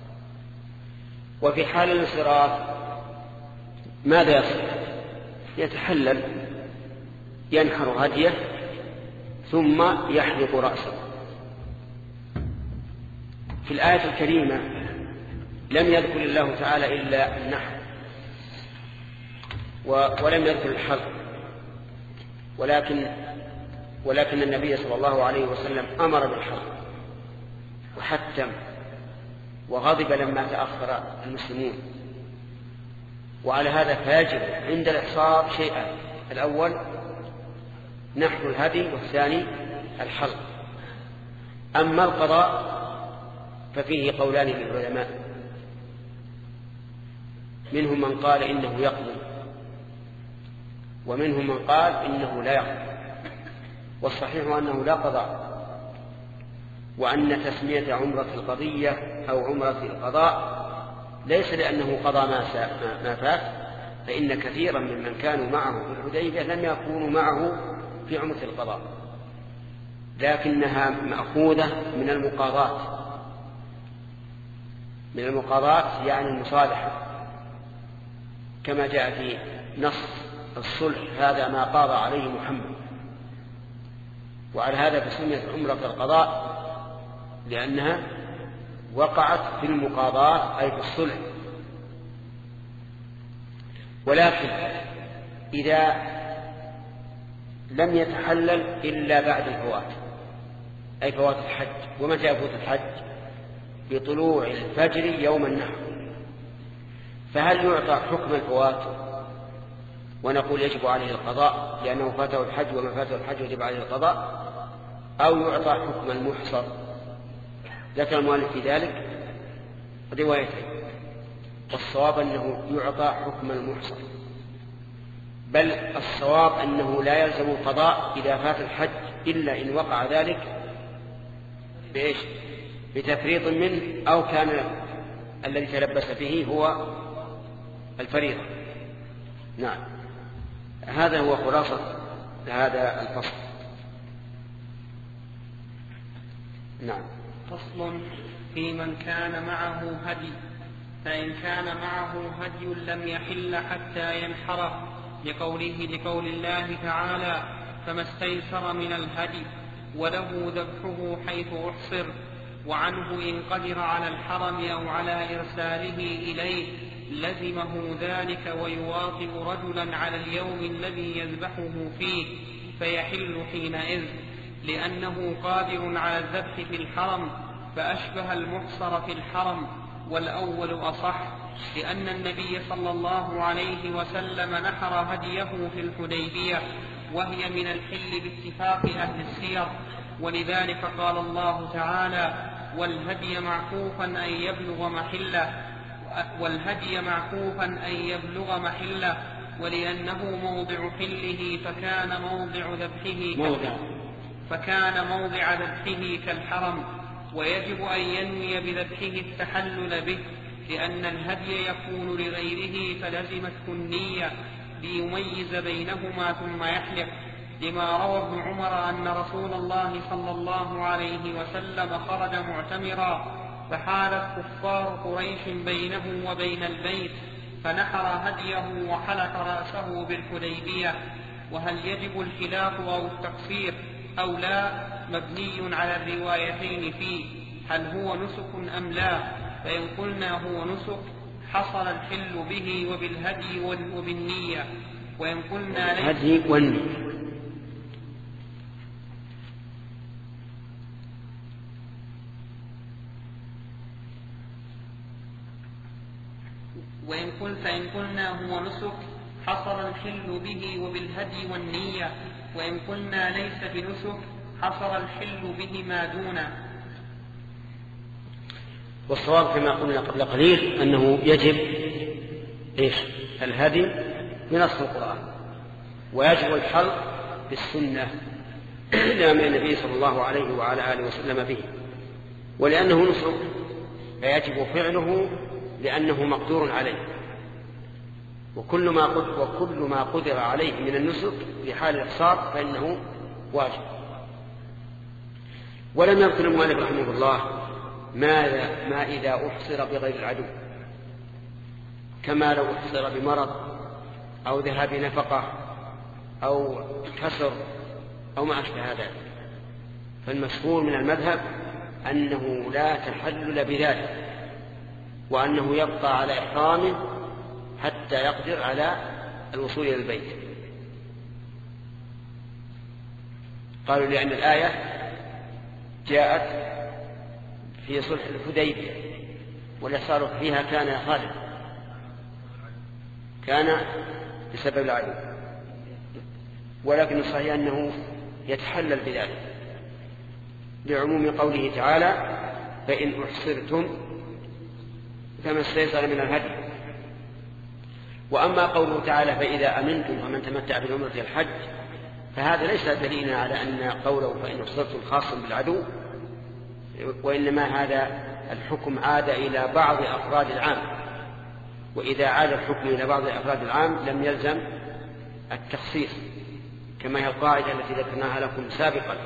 وفي حال الانصراف ماذا يصير؟ يتحلل، ينحر هديه ثم يحلق رأسه. في الآية الكريمة لم يذكر الله تعالى إلا النحر ولم يذكر الحلق، ولكن ولكن النبي صلى الله عليه وسلم أمر بالحلق وحتم وغضب لما تأخر المسلمون. وعلى هذا فيجب عند الإحصار شيئان: الأول نحر الهدي، والثاني الحلق. أما القضاء ففيه قولان للعلماء، منهم من قال إنه يقضي، ومنهم من قال إنه لا يقضي. والصحيح أنه لا قضاء، وأن تسمية عمرة القضية أو عمرة القضاء ليس لأنه قضى ما فات، فإن كثيرا ممن كانوا معه في الحديبية لم يكونوا معه في عمرة القضاء، لكنها مأخوذة من المقاضاة. من المقاضاة يعني المصالحة، كما جاء في نص الصلح: هذا ما قاضى عليه محمد. وعلى هذا فسميت عمرة القضاء لأنها وقعت في المقاضاة أي في الصلح. ولكن إذا لم يتحلل إلا بعد الفوات، أي فوات الحج. ومتى يفوت الحج؟ بطلوع الفجر يوم النحر. فهل يعطى حكم الفوات ونقول يجب عليه القضاء لأنه فاته الحج وما فاته الحج يجب عليه القضاء، أو يعطى حكم المحصر؟ ذكر المؤلف في ذلك روايتين، والصواب أنه يعطى حكم المحصر، بل الصواب أنه لا يلزم القضاء إذا فات الحج إلا إن وقع ذلك بإيش؟ بتفريط منه، أو كان الذي تلبس به هو الفريضة. نعم، هذا هو خلاصة هذا الفصل. نعم. فصل في من كان معه هدي، فإن كان معه هدي لم يحل حتى ينحره، لقوله لقول الله تعالى: فما استيسر من الهدي، وله ذبحه حيث أحصر. وعنه إن قدر على الحرم أو على إرساله إليه لزمه ذلك، ويواطئ رجلا على اليوم الذي يذبحه فيه فيحل حينئذ، لأنه قادر على الذبح في الحرم، فأشبه المحصر في الحرم. والأول أصح، لأن النبي صلى الله عليه وسلم نحر هديه في الحديبية، وهي من الحل باتفاق أهل السير، ولذلك قال الله تعالى: والهدي معكوفا أن يبلغ محله والهدي معكوفا أن يبلغ محله ولأنه موضع حله فكان موضع ذبحه موضع فكان موضع ذبحه كالحرم، ويجب أن ينوي بذبحه التحلل به، لأن الهدي يكون لغيره فلزمته النية ليميز بينهما ثم يحلق، لما روى ابن عمر أن رسول الله صلى الله عليه وسلم خرج معتمرا فحالت كفار قريش بينه وبين البيت فنحر هديه وحلق رأسه بالحديبية. وهل يجب الحلاق أو التقصير أو لا مبني على الروايتين فيه، هل هو نسك أم لا؟ فإن قلنا هو نسك حصل الحل به وبالهدي وبالنية، وإن قلنا الهدي والنية. وإن قلت إن قلنا هو نسك حصل الحل به وبالهدي والنية، وإن قلنا ليس بنسك حصل الحل به ما دونه. والصواب كما قلنا قبل قليل أنه يجب إيش؟ الهدي بنص القرآن، ويجب الحلق بالسنة لأمر النبي صلى الله عليه وعلى آله وسلم به، ولأنه نسك فيجب فعله لأنه مقدور عليه، وكل ما قدر, وكل ما قدر عليه من النسك في حال الإحصار فإنه واجب. ولم يذكر المؤلف رحمه الله ماذا ما إذا أحصر بغير العدو، كما لو أحصر بمرض أو ذهاب نفقة أو كسر أو ما أشبه ذلك. فالمشهور من المذهب أنه لا تحلل بذلك، وأنه يبقى على إحرامه حتى يقدر على الوصول إلى البيت. قالوا لأن الآية جاءت في صلح الحديبية والإحصار فيها كان يا خالد كان بسبب العدو، ولكن الصحيح أنه يتحلل بذلك لعموم قوله تعالى فإن أحصرتم فما استيسر من الهدي. وأما قوله تعالى فإذا أمنتم فمن تمتع بالعمرة الحج، فهذا ليس دليلا على أن قوله فإن أحصرتم خاص بالعدو، وإنما هذا الحكم عاد إلى بعض أفراد العام، وإذا عاد الحكم إلى بعض أفراد العام لم يلزم التخصيص، كما هي القاعدة التي ذكرناها لكم سابقا،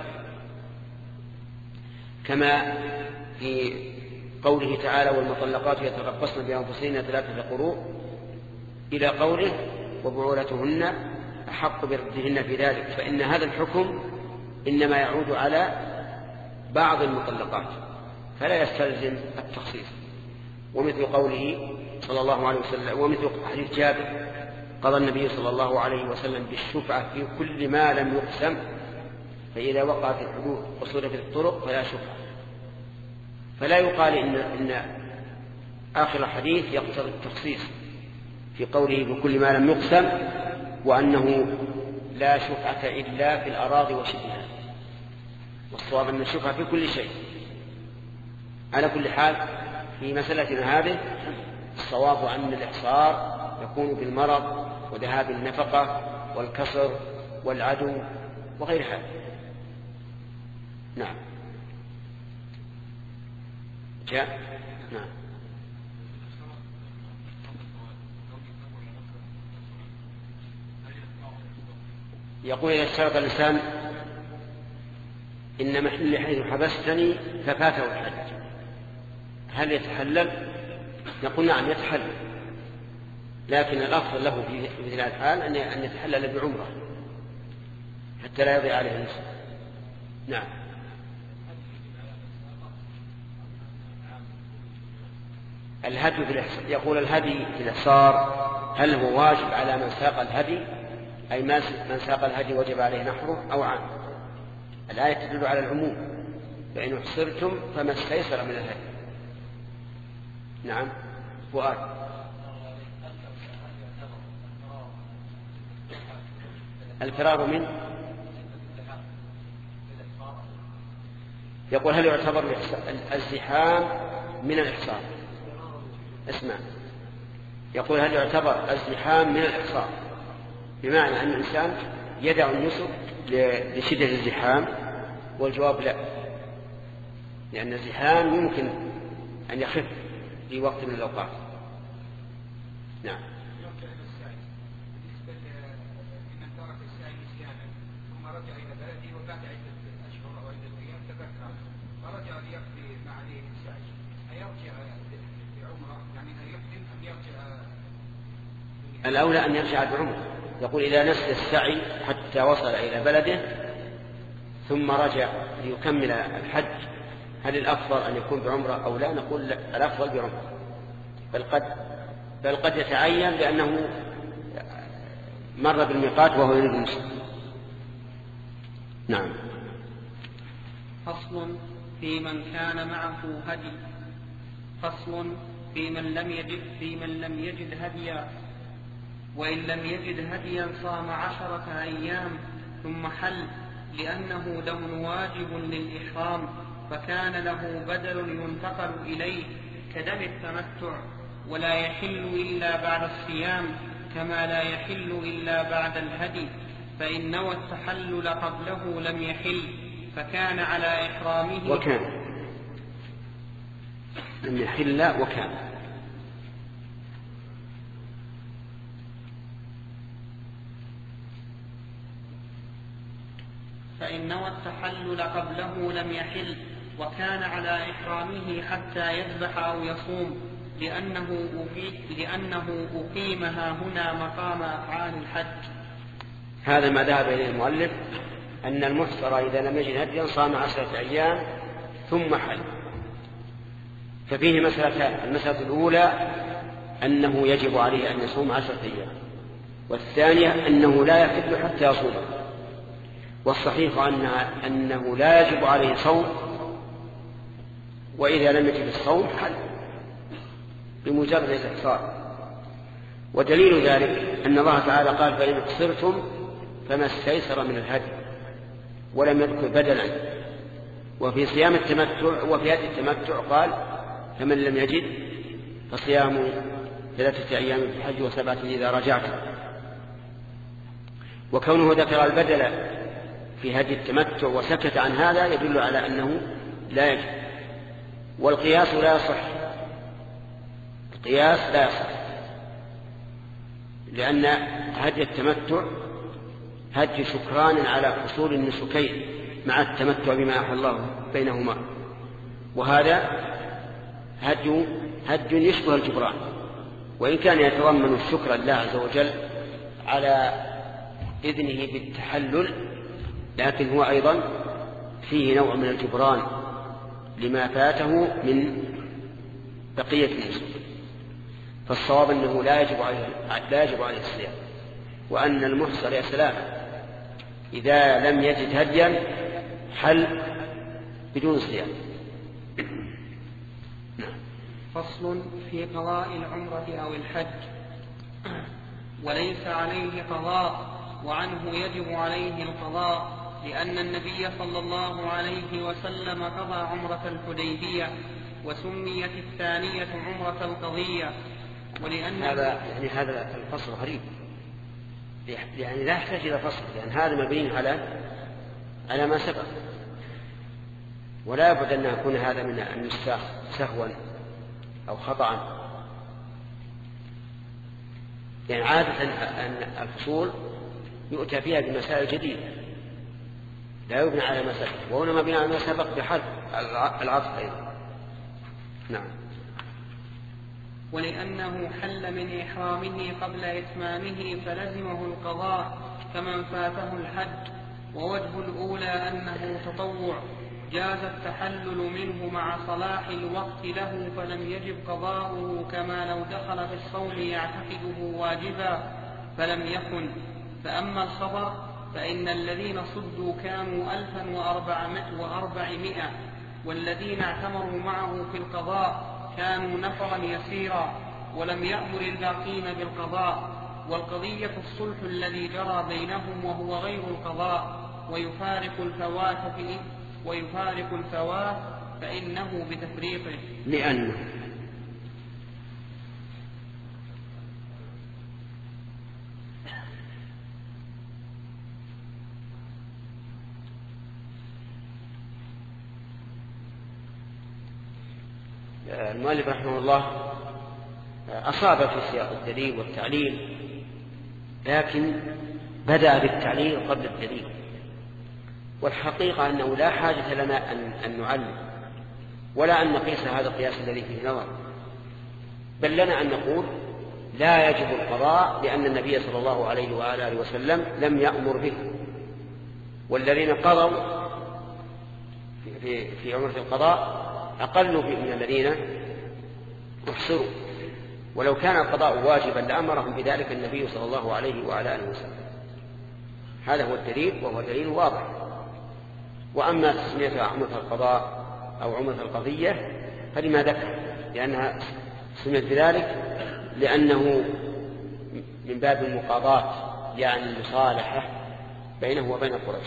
كما في قوله تعالى والمطلقات يتربصن بأنفسهن ثلاثة قروء إلى قوله وبعولتهن أحق بردهن في ذلك، فإن هذا الحكم إنما يعود على بعض المطلقات فلا يستلزم التخصيص. ومثل قوله صلى الله عليه وسلم ومثل حديث جابر قضى النبي صلى الله عليه وسلم بالشفعة في كل ما لم يقسم، فإذا وقعت الحدود وصرفت الطرق فلا شفعة. فلا يقال إن, إن آخر الحديث يقتضي التخصيص في قوله بكل ما لم يقسم، وأنه لا شفعة إلا في الأراضي وشبهها، والصواب أن الشفعة في كل شيء. على كل حال في مسألتنا هذه الصواب أن الإحصار يكون بالمرض وذهاب النفقة والكسر والعدو وغير هذا. نعم جاء نعم. يقول إذا اشترط الإنسان إن محل حيث حبستني ففاته الحج هل يتحلل؟ نقول نعم يتحلل، لكن الأفضل له في مثل هذا الحال أن يتحلل بعمرة حتى لا يضيع عليه النصف. نعم. الهدي في الإحصار، يقول الهدي في الإحصار هل هو واجب على من ساق الهدي، أي من ساق الهدي وجب عليه نحره أو عام؟ الآية تدل على العموم، فإن احصرتم فما استيسر من الهدي. نعم. فؤاد الفرار من يقول هل يعتبر الزحام من الإحصار؟ اسمع، يقول هل يعتبر الزحام من الإحصار؟ بمعنى أن الإنسان يدع النسك لشدة الزحام، والجواب لا، لأن الزحام يمكن أن يخف في وقت من الأوقات. نعم. الأولى أن يرجع بعمره. يقول إذا نسي السعي حتى وصل إلى بلده ثم رجع ليكمل الحج، هل الأفضل أن يكون بعمره أو لا؟ نقول لا، الأفضل بعمره، بل قد بل قد يتعين لأنه مر بالميقات وهو يريد المسلم. نعم. فصل في من كان معه هدي. فصل في من لم يجد في من لم يجد هديا، وإن لم يجد هديا صام عشرة أيام ثم حل، لأنه دم واجب للإحرام، فكان له بدل ينتقل إليه كدم التمتع، ولا يحل إلا بعد الصيام كما لا يحل إلا بعد الهدي، فإن نوى التحلل قبله لم يحل، فكان على إحرامه وكان لم يحل وكان فإن نوى التحلل قبله لم يحل، وكان على إحرامه حتى يذبح أو يصوم، لأنه لأنه أقيمها هنا مقام أفعال الحج. هذا ما ذهب إليه المؤلف، أن المحصر إذا لم يجد هديا صام عشرة أيام ثم حل. ففيه مسألتان: المسألة الأولى أنه يجب عليه أن يصوم عشرة أيام، والثانية أنه لا يحل حتى يصوم. والصحيح أنه لا يجب عليه صوم، وإذا لم يجب الصوم حل بمجرد الإحصار. ودليل ذلك أن الله تعالى قال: فإن اقصرتم فما استيسر من الهدي، ولم يذكر بدلا. وفي صيام التمتع وفي هدي التمتع قال: فمن لم يجد فصيام ثلاثة أيام في الحج وسبعة إذا رجعت. وكونه ذكر البدل في هدي التمتع وسكت عن هذا يدل على أنه لا يجب. والقياس لا يصح، القياس لا يصح، لأن هدي التمتع هدي شكران على حصول النسكين مع التمتع بما أحل الله بينهما، وهذا هدي هدي يشبه الجبران، وإن كان يتضمن الشكر لله عز وجل على إذنه بالتحلل، لكن هو أيضا فيه نوع من الجبران لما فاته من بقية النسك. فالصواب أنه لا يجب عليه لا يجب عليه الصيام، وأن المحصر يا سلام إذا لم يجد هديا حل بدون صيام. فصل في قضاء العمرة أو الحج. وليس عليه قضاء، وعنه يجب عليه القضاء، لأن النبي صلى الله عليه وسلم قضى عمرة الحديبية، وسميت الثانية عمرة القضية. ولأن هذا يعني هذا الفصل غريب، يعني لا يحتاج إلى فصل، لأن هذا مبني على على ما سبق، ولا يبعد أن يكون هذا من النساخ سهوا أو خطأ. يعني عادة أن الفصول يؤتى فيها بمسائل جديدة لا يبنى على ما سبق، وهنا مبني على ما سبق بحذف العطف أيضا. نعم. ولأنه حل من إحرامه قبل إتمامه فلزمه القضاء كمن فاته الحج. ووجه الأولى أنه تطوع، جاز التحلل منه مع صلاح الوقت له فلم يجب قضاؤه، كما لو دخل في الصوم يعتقده واجبا فلم يكن. فأما الخبر فإن الذين صدوا كانوا ألفا وأربعمائة، والذين اعتمروا معه في القضاء كانوا نفرا يسيرا، ولم يأمر الباقين بالقضاء. والقضية الصلح الذي جرى بينهم وهو غير القضاء، ويفارق الفوات في ويفارق الفوات فإنه بتفريطه. لأنه المؤلف رحمه الله أصاب في سياق الدليل والتعليل، لكن بدأ بالتعليل قبل الدليل، والحقيقة أنه لا حاجة لنا أن, أن نعلم ولا أن نقيس هذا القياس الذي فيه نظر، بل لنا أن نقول لا يجب القضاء لأن النبي صلى الله عليه وآله وسلم لم يأمر به، والذين قضوا في, في عمرة القضاء أقل من الذين احصروا، ولو كان القضاء واجبا لأمرهم بذلك النبي صلى الله عليه وعلى آله وسلم. هذا هو الدليل، وهو دليل واضح. وأما تسميتها عمرة القضاء أو عمرة القضية فلما ذكر، لأنها سميت بذلك لأنه من باب المقاضاة، يعني المصالحة بينه وبين قريش.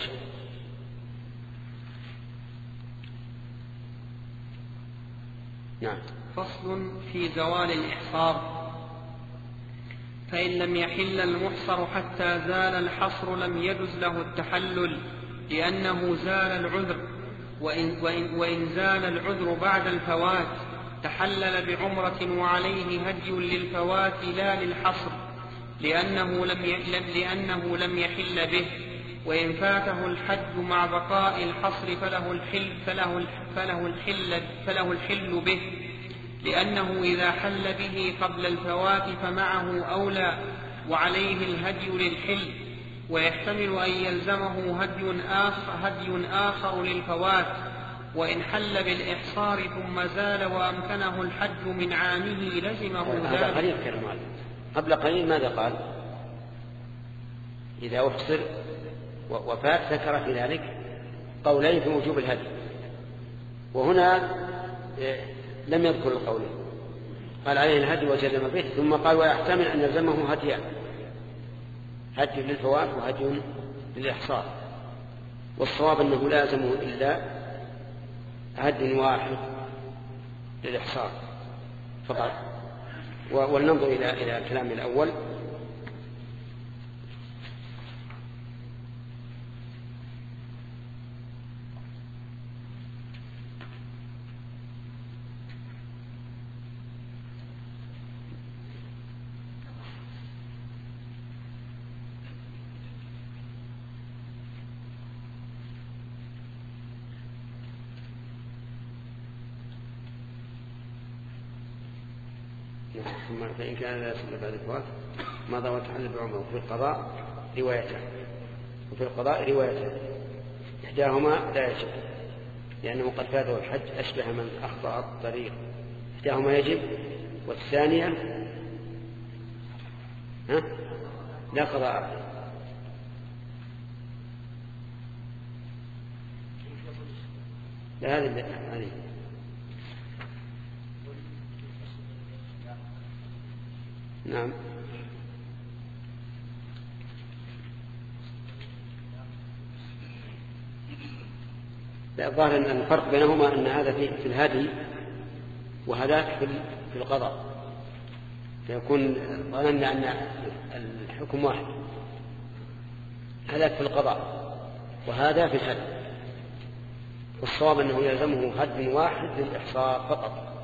نعم. فصل في زوال الإحصار. فإن لم يحل المحصر حتى زال الحصر لم يجز له التحلل لأنه زال العذر، وإن, وإن, وإن زال العذر بعد الفوات تحلل بعمرة وعليه هدي للفوات لا للحصر، لأنه لم, لأنه لم يحل به. وإن فاته الحج مع بقاء الحصر فله الحل, فله فله الحل, فله الحل به، لأنه إذا حل به قبل الفوات فمعه أولى وعليه الهدي للحل. ويحتمل أن يلزمه هدي آخر, هدي آخر للفوات. وإن حل بالإحصار ثم زال وأمكنه الحج من عامه لزمه ذلك. قبل قليل ماذا قال؟ إذا أحصر وفات ذكر في ذلك قولين في وجوب الهدي، وهنا لم يذكر القولين، قال عليه الهدي وجزم به، ثم قال ويحتمل أن يلزمه هديان، هدي للفوات وهدي للإحصار. والصواب أنه لا يلزمه إلا هدي واحد للإحصار فقط. ولننظر إلى إلى الكلام الأول. فإن كان لا يصل بعد الفوات ماذا وتحل بعمره. وفي القضاء روايته وفي القضاء روايته إحداهما لا يجب لأنه قد فاته الحج أشبه من أخطأ الطريق. إحداهما يجب والثانية ها لا قضاء. لا هذه هذه نعم. لا الظاهر أن الفرق بينهما أن هذا في الهدي وهذاك في القضاء، فيكون ظننا أن الحكم واحد، هذاك في القضاء وهذا في الهدي. والصواب أنه يلزمه هد واحد للإحصار فقط.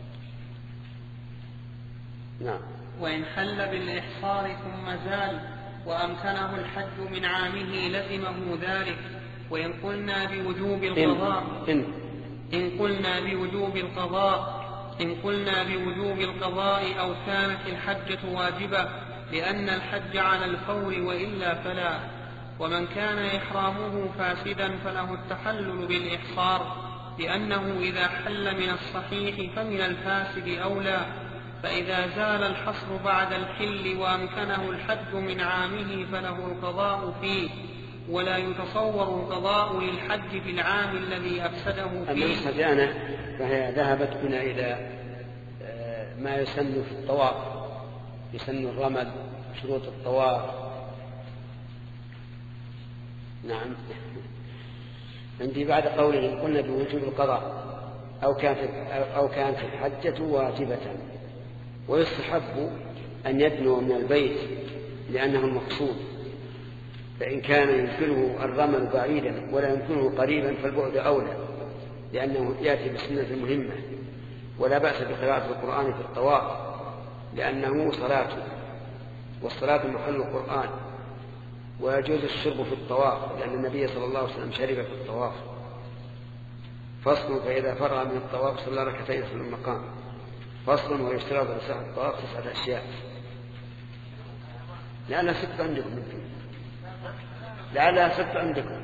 نعم. وإن حل بالإحصار ثم زال وأمكنه الحج من عامه لزمه ذلك. وإن قلنا بوجوب القضاء إن, إن قلنا بوجوب القضاء إن قلنا بوجوب القضاء أو كانت الحجة واجبة لأن الحج على الفور وإلا فلا. ومن كان إحرامه فاسدا فله التحلل بالإحصار، لأنه إذا حل من الصحيح فمن الفاسد أولى. فإذا زال الحصر بعد الحل وأمكنه الحج من عامه فله القضاء فيه، ولا يتصور القضاء للحج في العام الذي أفسده فيه. النسخة الآن فهي ذهبت بنا إلى ما يسن في الطواف، يسن الرمل، شروط الطواف. نعم. عندي بعد قوله قلنا بوجوب القضاء أو كانت أو كانت الحجة واجبة، ويستحب أن يدنو من البيت لأنه المقصود، فإن كان يمكنه الرمل بعيدا ولا يمكنه قريبا فالبعد أولى، لأنه يأتي بالسنة المهمة ولا بأس بقراءة القرآن في الطواف لأنه صلاة، والصلاة محل القرآن، ويجوز الشرب في الطواف لأن النبي صلى الله عليه وسلم شرب في الطواف. فصل: فإذا فرغ من الطواف صلى ركعتين في المقام. فصل: ويشترط لصحة الطواف تسعة أشياء. لأنها ست عندكم منكم لعلها ست عندكم.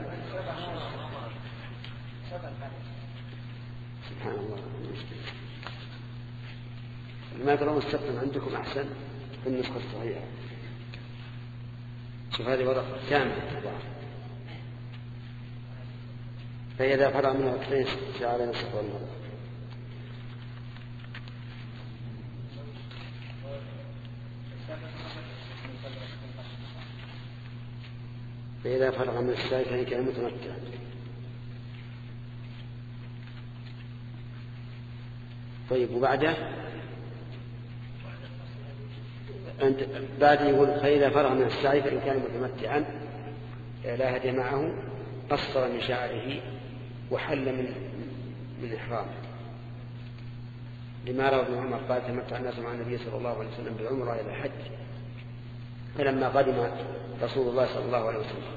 سبحان الله. ما ترون السبت عندكم أحسن في النسخة الصحيحة. شوف هذه ورقة كاملة. فإذا فرغ منها اثنين على نصف والمرة. فإذا فرغ من السعي فإن كان متمتعا. طيب وبعده أنت بعد يقول: فإذا فرغ من السعي فإن كان متمتعا لا هدي معه قصر من شعره وحل من من إحرامه. لما روى ابن عمر قال: تمتع الناس مع النبي صلى الله عليه وسلم بالعمرة إلى الحج، فلما قدم رسول الله صلى الله عليه وسلم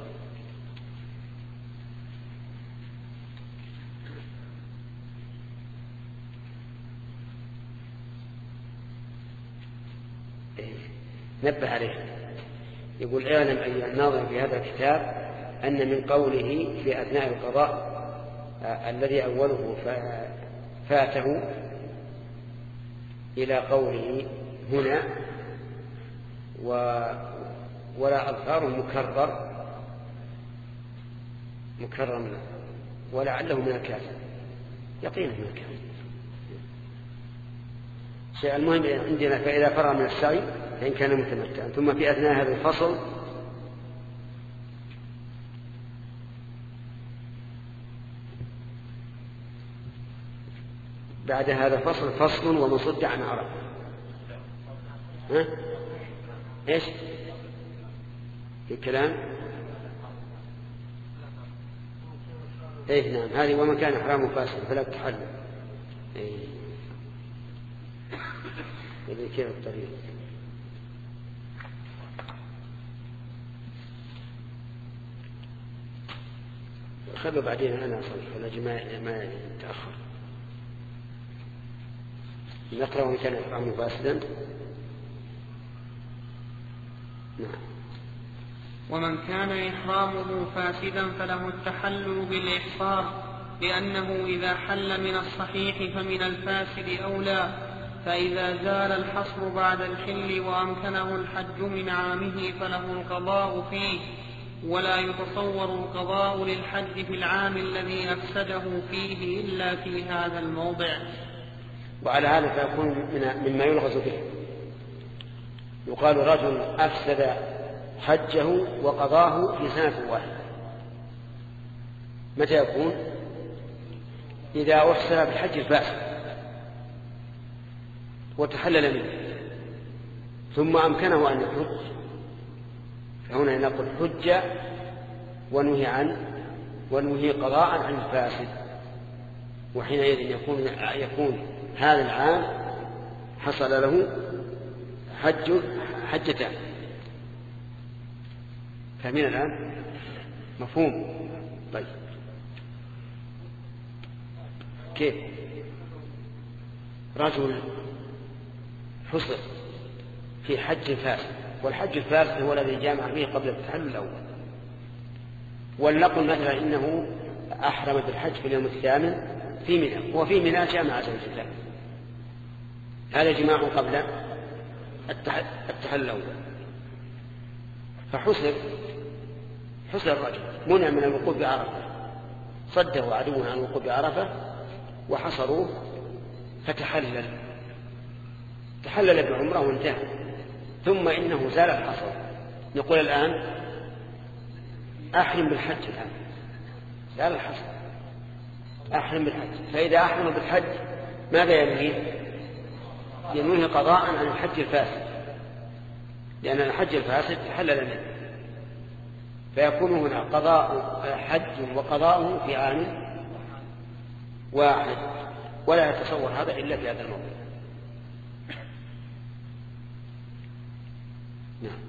نبه عليه. يقول: اعلم أيها الناظر في هذا الكتاب أن من قوله في أثناء القضاء آه الذي أوله فاته إلى قوله هنا و ولا أظهار مكرر مكرر منه ولعله من الكاتب، يقينا من الكاتب. شيء المهم عندنا: فإذا فرغ من السعي فإن كان متمتعا. ثم في أثناء هذا الفصل بعد هذا فصل فصل ومن صد عن عرفة. ها؟ ايش في الكلام؟ ايه نعم، هذه ومن كان حرامه فاسد فلا تحل. ايه كيف الطريق؟ خلوا بعدين أنا أصلح ولا جماعة ما يتأخر. نقرأ ومن كان إحرامه فاسدا. نعم. ومن كان إحرامه فاسدا فله التحلل بالإحصار، لأنه إذا حل من الصحيح فمن الفاسد أولى، فإذا زال الحصر بعد الحل وأمكنه الحج من عامه فله القضاء فيه، ولا يتصور القضاء للحج في العام الذي أفسده فيه إلا في هذا الموضع. وعلى هذا فيكون مما يلغز به. يقال: رجل أفسد حجه وقضاه في سنة واحدة. متى يكون؟ إذا أحسن بالحج الفاسد وتحلل منه ثم أمكنه أن يحج، فهنا نقول حج ونهي عنه ونهي قضاء عن الفاسد، وحينئذ يكون يكون هذا العام حصل له حج حجتان. فمن الآن مفهوم؟ طيب كيف؟ رجل حصل في حج فاسد، والحج الفاسد هو الذي جامع فيه قبل التحلل الأول، ولنقل مثلا إنه أحرم بالحج في اليوم الثامن في منى، وفي منى جامع زوجته، هذا جماع قبل التحلل الأول، فحصل حصل الرجل منع من الوقوف بعرفة، صده عدوه عن الوقوف بعرفة وحصروه فتحلل تحلل بعمره وانتهى، ثم إنه زال الحصر. نقول الآن أحرم بالحج، الآن زال الحصر أحرم بالحج، فإذا أحرم بالحج ماذا ينوي؟ ينوي قضاء عن الحج الفاسد، لأن الحج الفاسد تحلل منه، فيكون هنا قضاء حج وقضاءه في عام واحد. ولا يتصور هذا إلا في هذا الموضوع. نعم.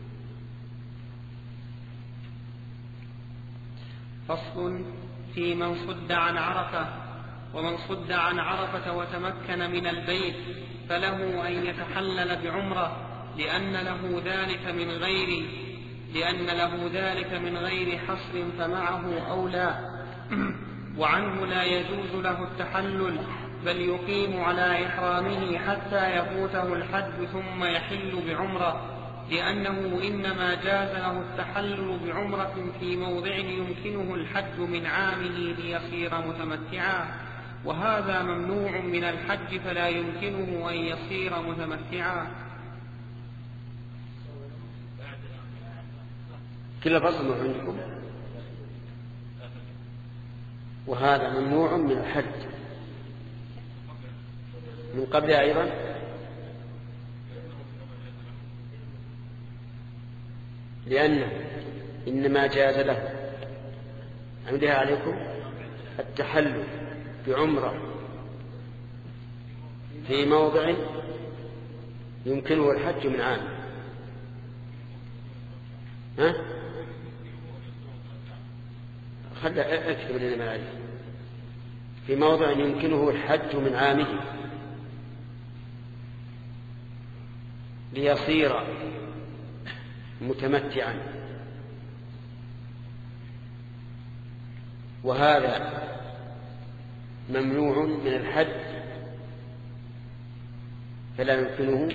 فصل في من صد عن عرفة. ومن صد عن عرفة وتمكن من البيت فله أن يتحلل بعمرة لأن له ذلك من غير لأن له ذلك من غير حصر فمعه أولى. وعنه لا يجوز له التحلل بل يقيم على إحرامه حتى يفوته الحج ثم يحل بعمرة، لأنه إنما جاز له التحلل بعمرة في موضع يمكنه الحج من عامه ليصير متمتعا، وهذا ممنوع من الحج فلا يمكنه أن يصير متمتعا. كل فصل عندكم. وهذا ممنوع من الحج من قبل أيضا. لأنه إنما جاز له عندها عليكم التحلل بعمرة في موضع يمكنه الحج من عام. ها؟ خلى اكتب لنا ما عليه. في موضع يمكنه الحج من عامه ليصير متمتعا، وهذا ممنوع من الحج فلا يمكنه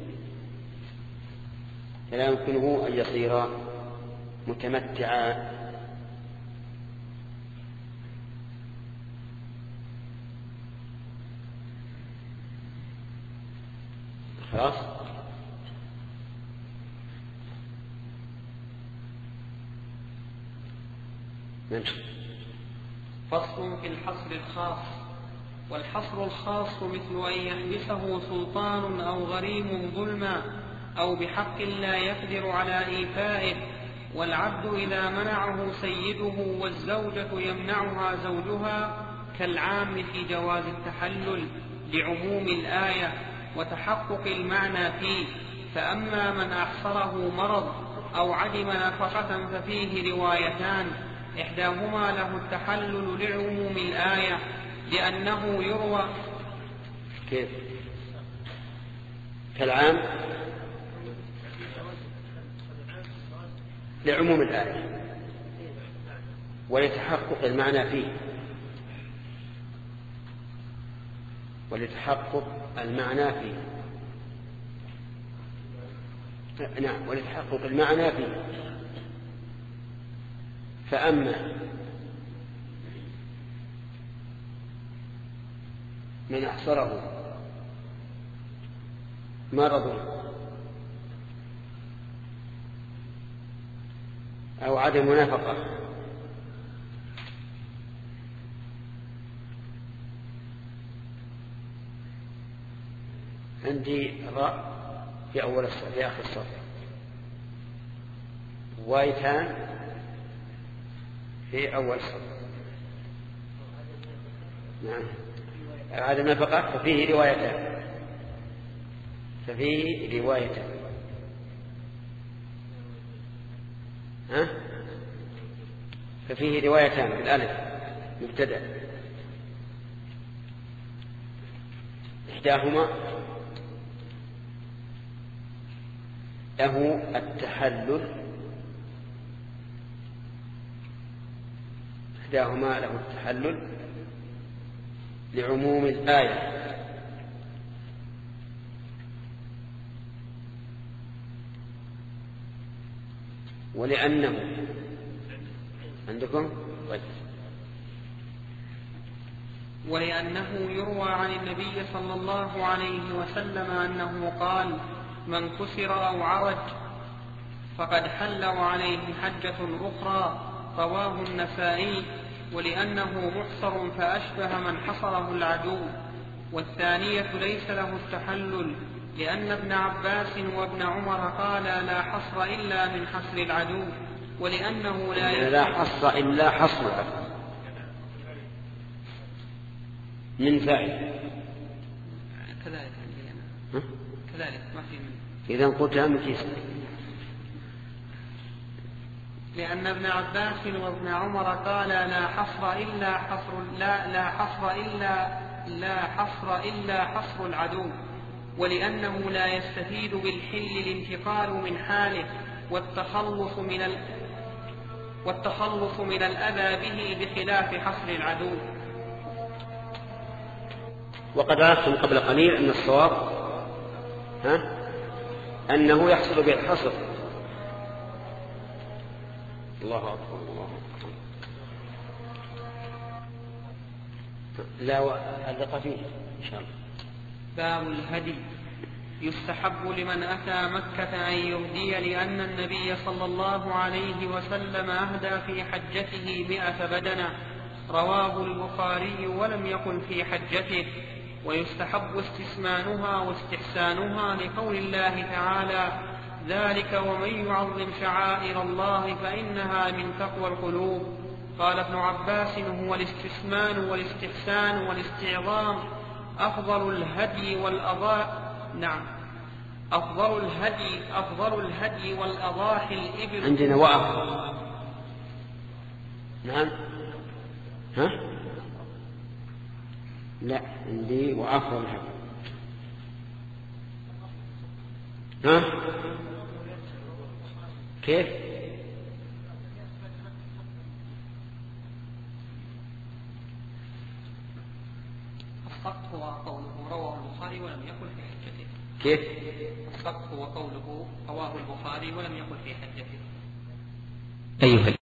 فلا يمكنه أن يصير متمتعا. خلاص. فصل في الحصر الخاص. والحصر الخاص مثل أن يحبسه سلطان أو غريم ظلما أو بحق لا يقدر على إيفائه، والعبد إذا منعه سيده والزوجة يمنعها زوجها كالعام في جواز التحلل لعموم الآية وتحقق المعنى فيه. فأما من أحصره مرض أو عدم نفقة ففيه روايتان، إحداهما له التحلل لعموم الآية لأنه يروى كيف كالعام لعموم الآية ولتحقق المعنى فيه ولتحقق المعنى فيه نعم ولتحقق المعنى فيه. فأما من أحصره مرض أو عدم نفقة عندي راء في أول الصف في آخر الصف وايتان في أول الصف. نعم عدم نفقة ففيه روايتان ففيه روايتان ها ففيه روايتان بالألف مبتدأ. إحداهما له التحلل إحداهما له التحلل لعموم الآية ولأنه عندكم طيب ولأنه يروى عن النبي صلى الله عليه وسلم أنه قال: من كسر أو عرج فقد حل وعليه حجة أخرى، رواه النسائي. ولأنه محصر فأشبه من حصره العدو. والثانية ليس له التحلل لأن ابن عباس وابن عمر قالا لا حصر إلا من حصر العدو، ولأنه لا لا حصر إلا حصر العدو من فعل كذلك عندي أنا. كذلك ما في منه. إذا قلت من كيس. لأن ابن عباس وابن عمر قال لا حصر إلا حصر لا لا حصر إلا لا حصر إلا حصر العدو، ولأنه لا يستفيد بالحل الانتقال من حاله والتخلص من ال والتخلص من الأذى به بخلاف حصر العدو. وقد عرفتم قبل قليل أن الصواب ها أنه يحصل بالحصر. الله أكبر الله أكبر. لا ألقى فيه إن شاء الله. باب الهدي. يستحب لمن أتى مكة أن يهدي، لأن النبي صلى الله عليه وسلم أهدى في حجته مئة بدنة، رواه البخاري ولم يقل في حجته. ويستحب استثمانها واستحسانها لقول الله تعالى ذلك ومن يعظم شعائر الله فإنها من تقوى القلوب. قال ابن عباس هو الاستثمان والاستحسان والاستعظام أفضل الهدي والأضاء نعم أفضل الهدي أفضل الهدي والأضاحي الإبل. عندنا وأفضل. نعم ها لا عندي وأفضل الهدي. ها كيف الصدق هو قوله رواه البخاري ولم يقل في حجته. كيف الصدق هو قوله رواه البخاري ولم يقل في حجته. أيها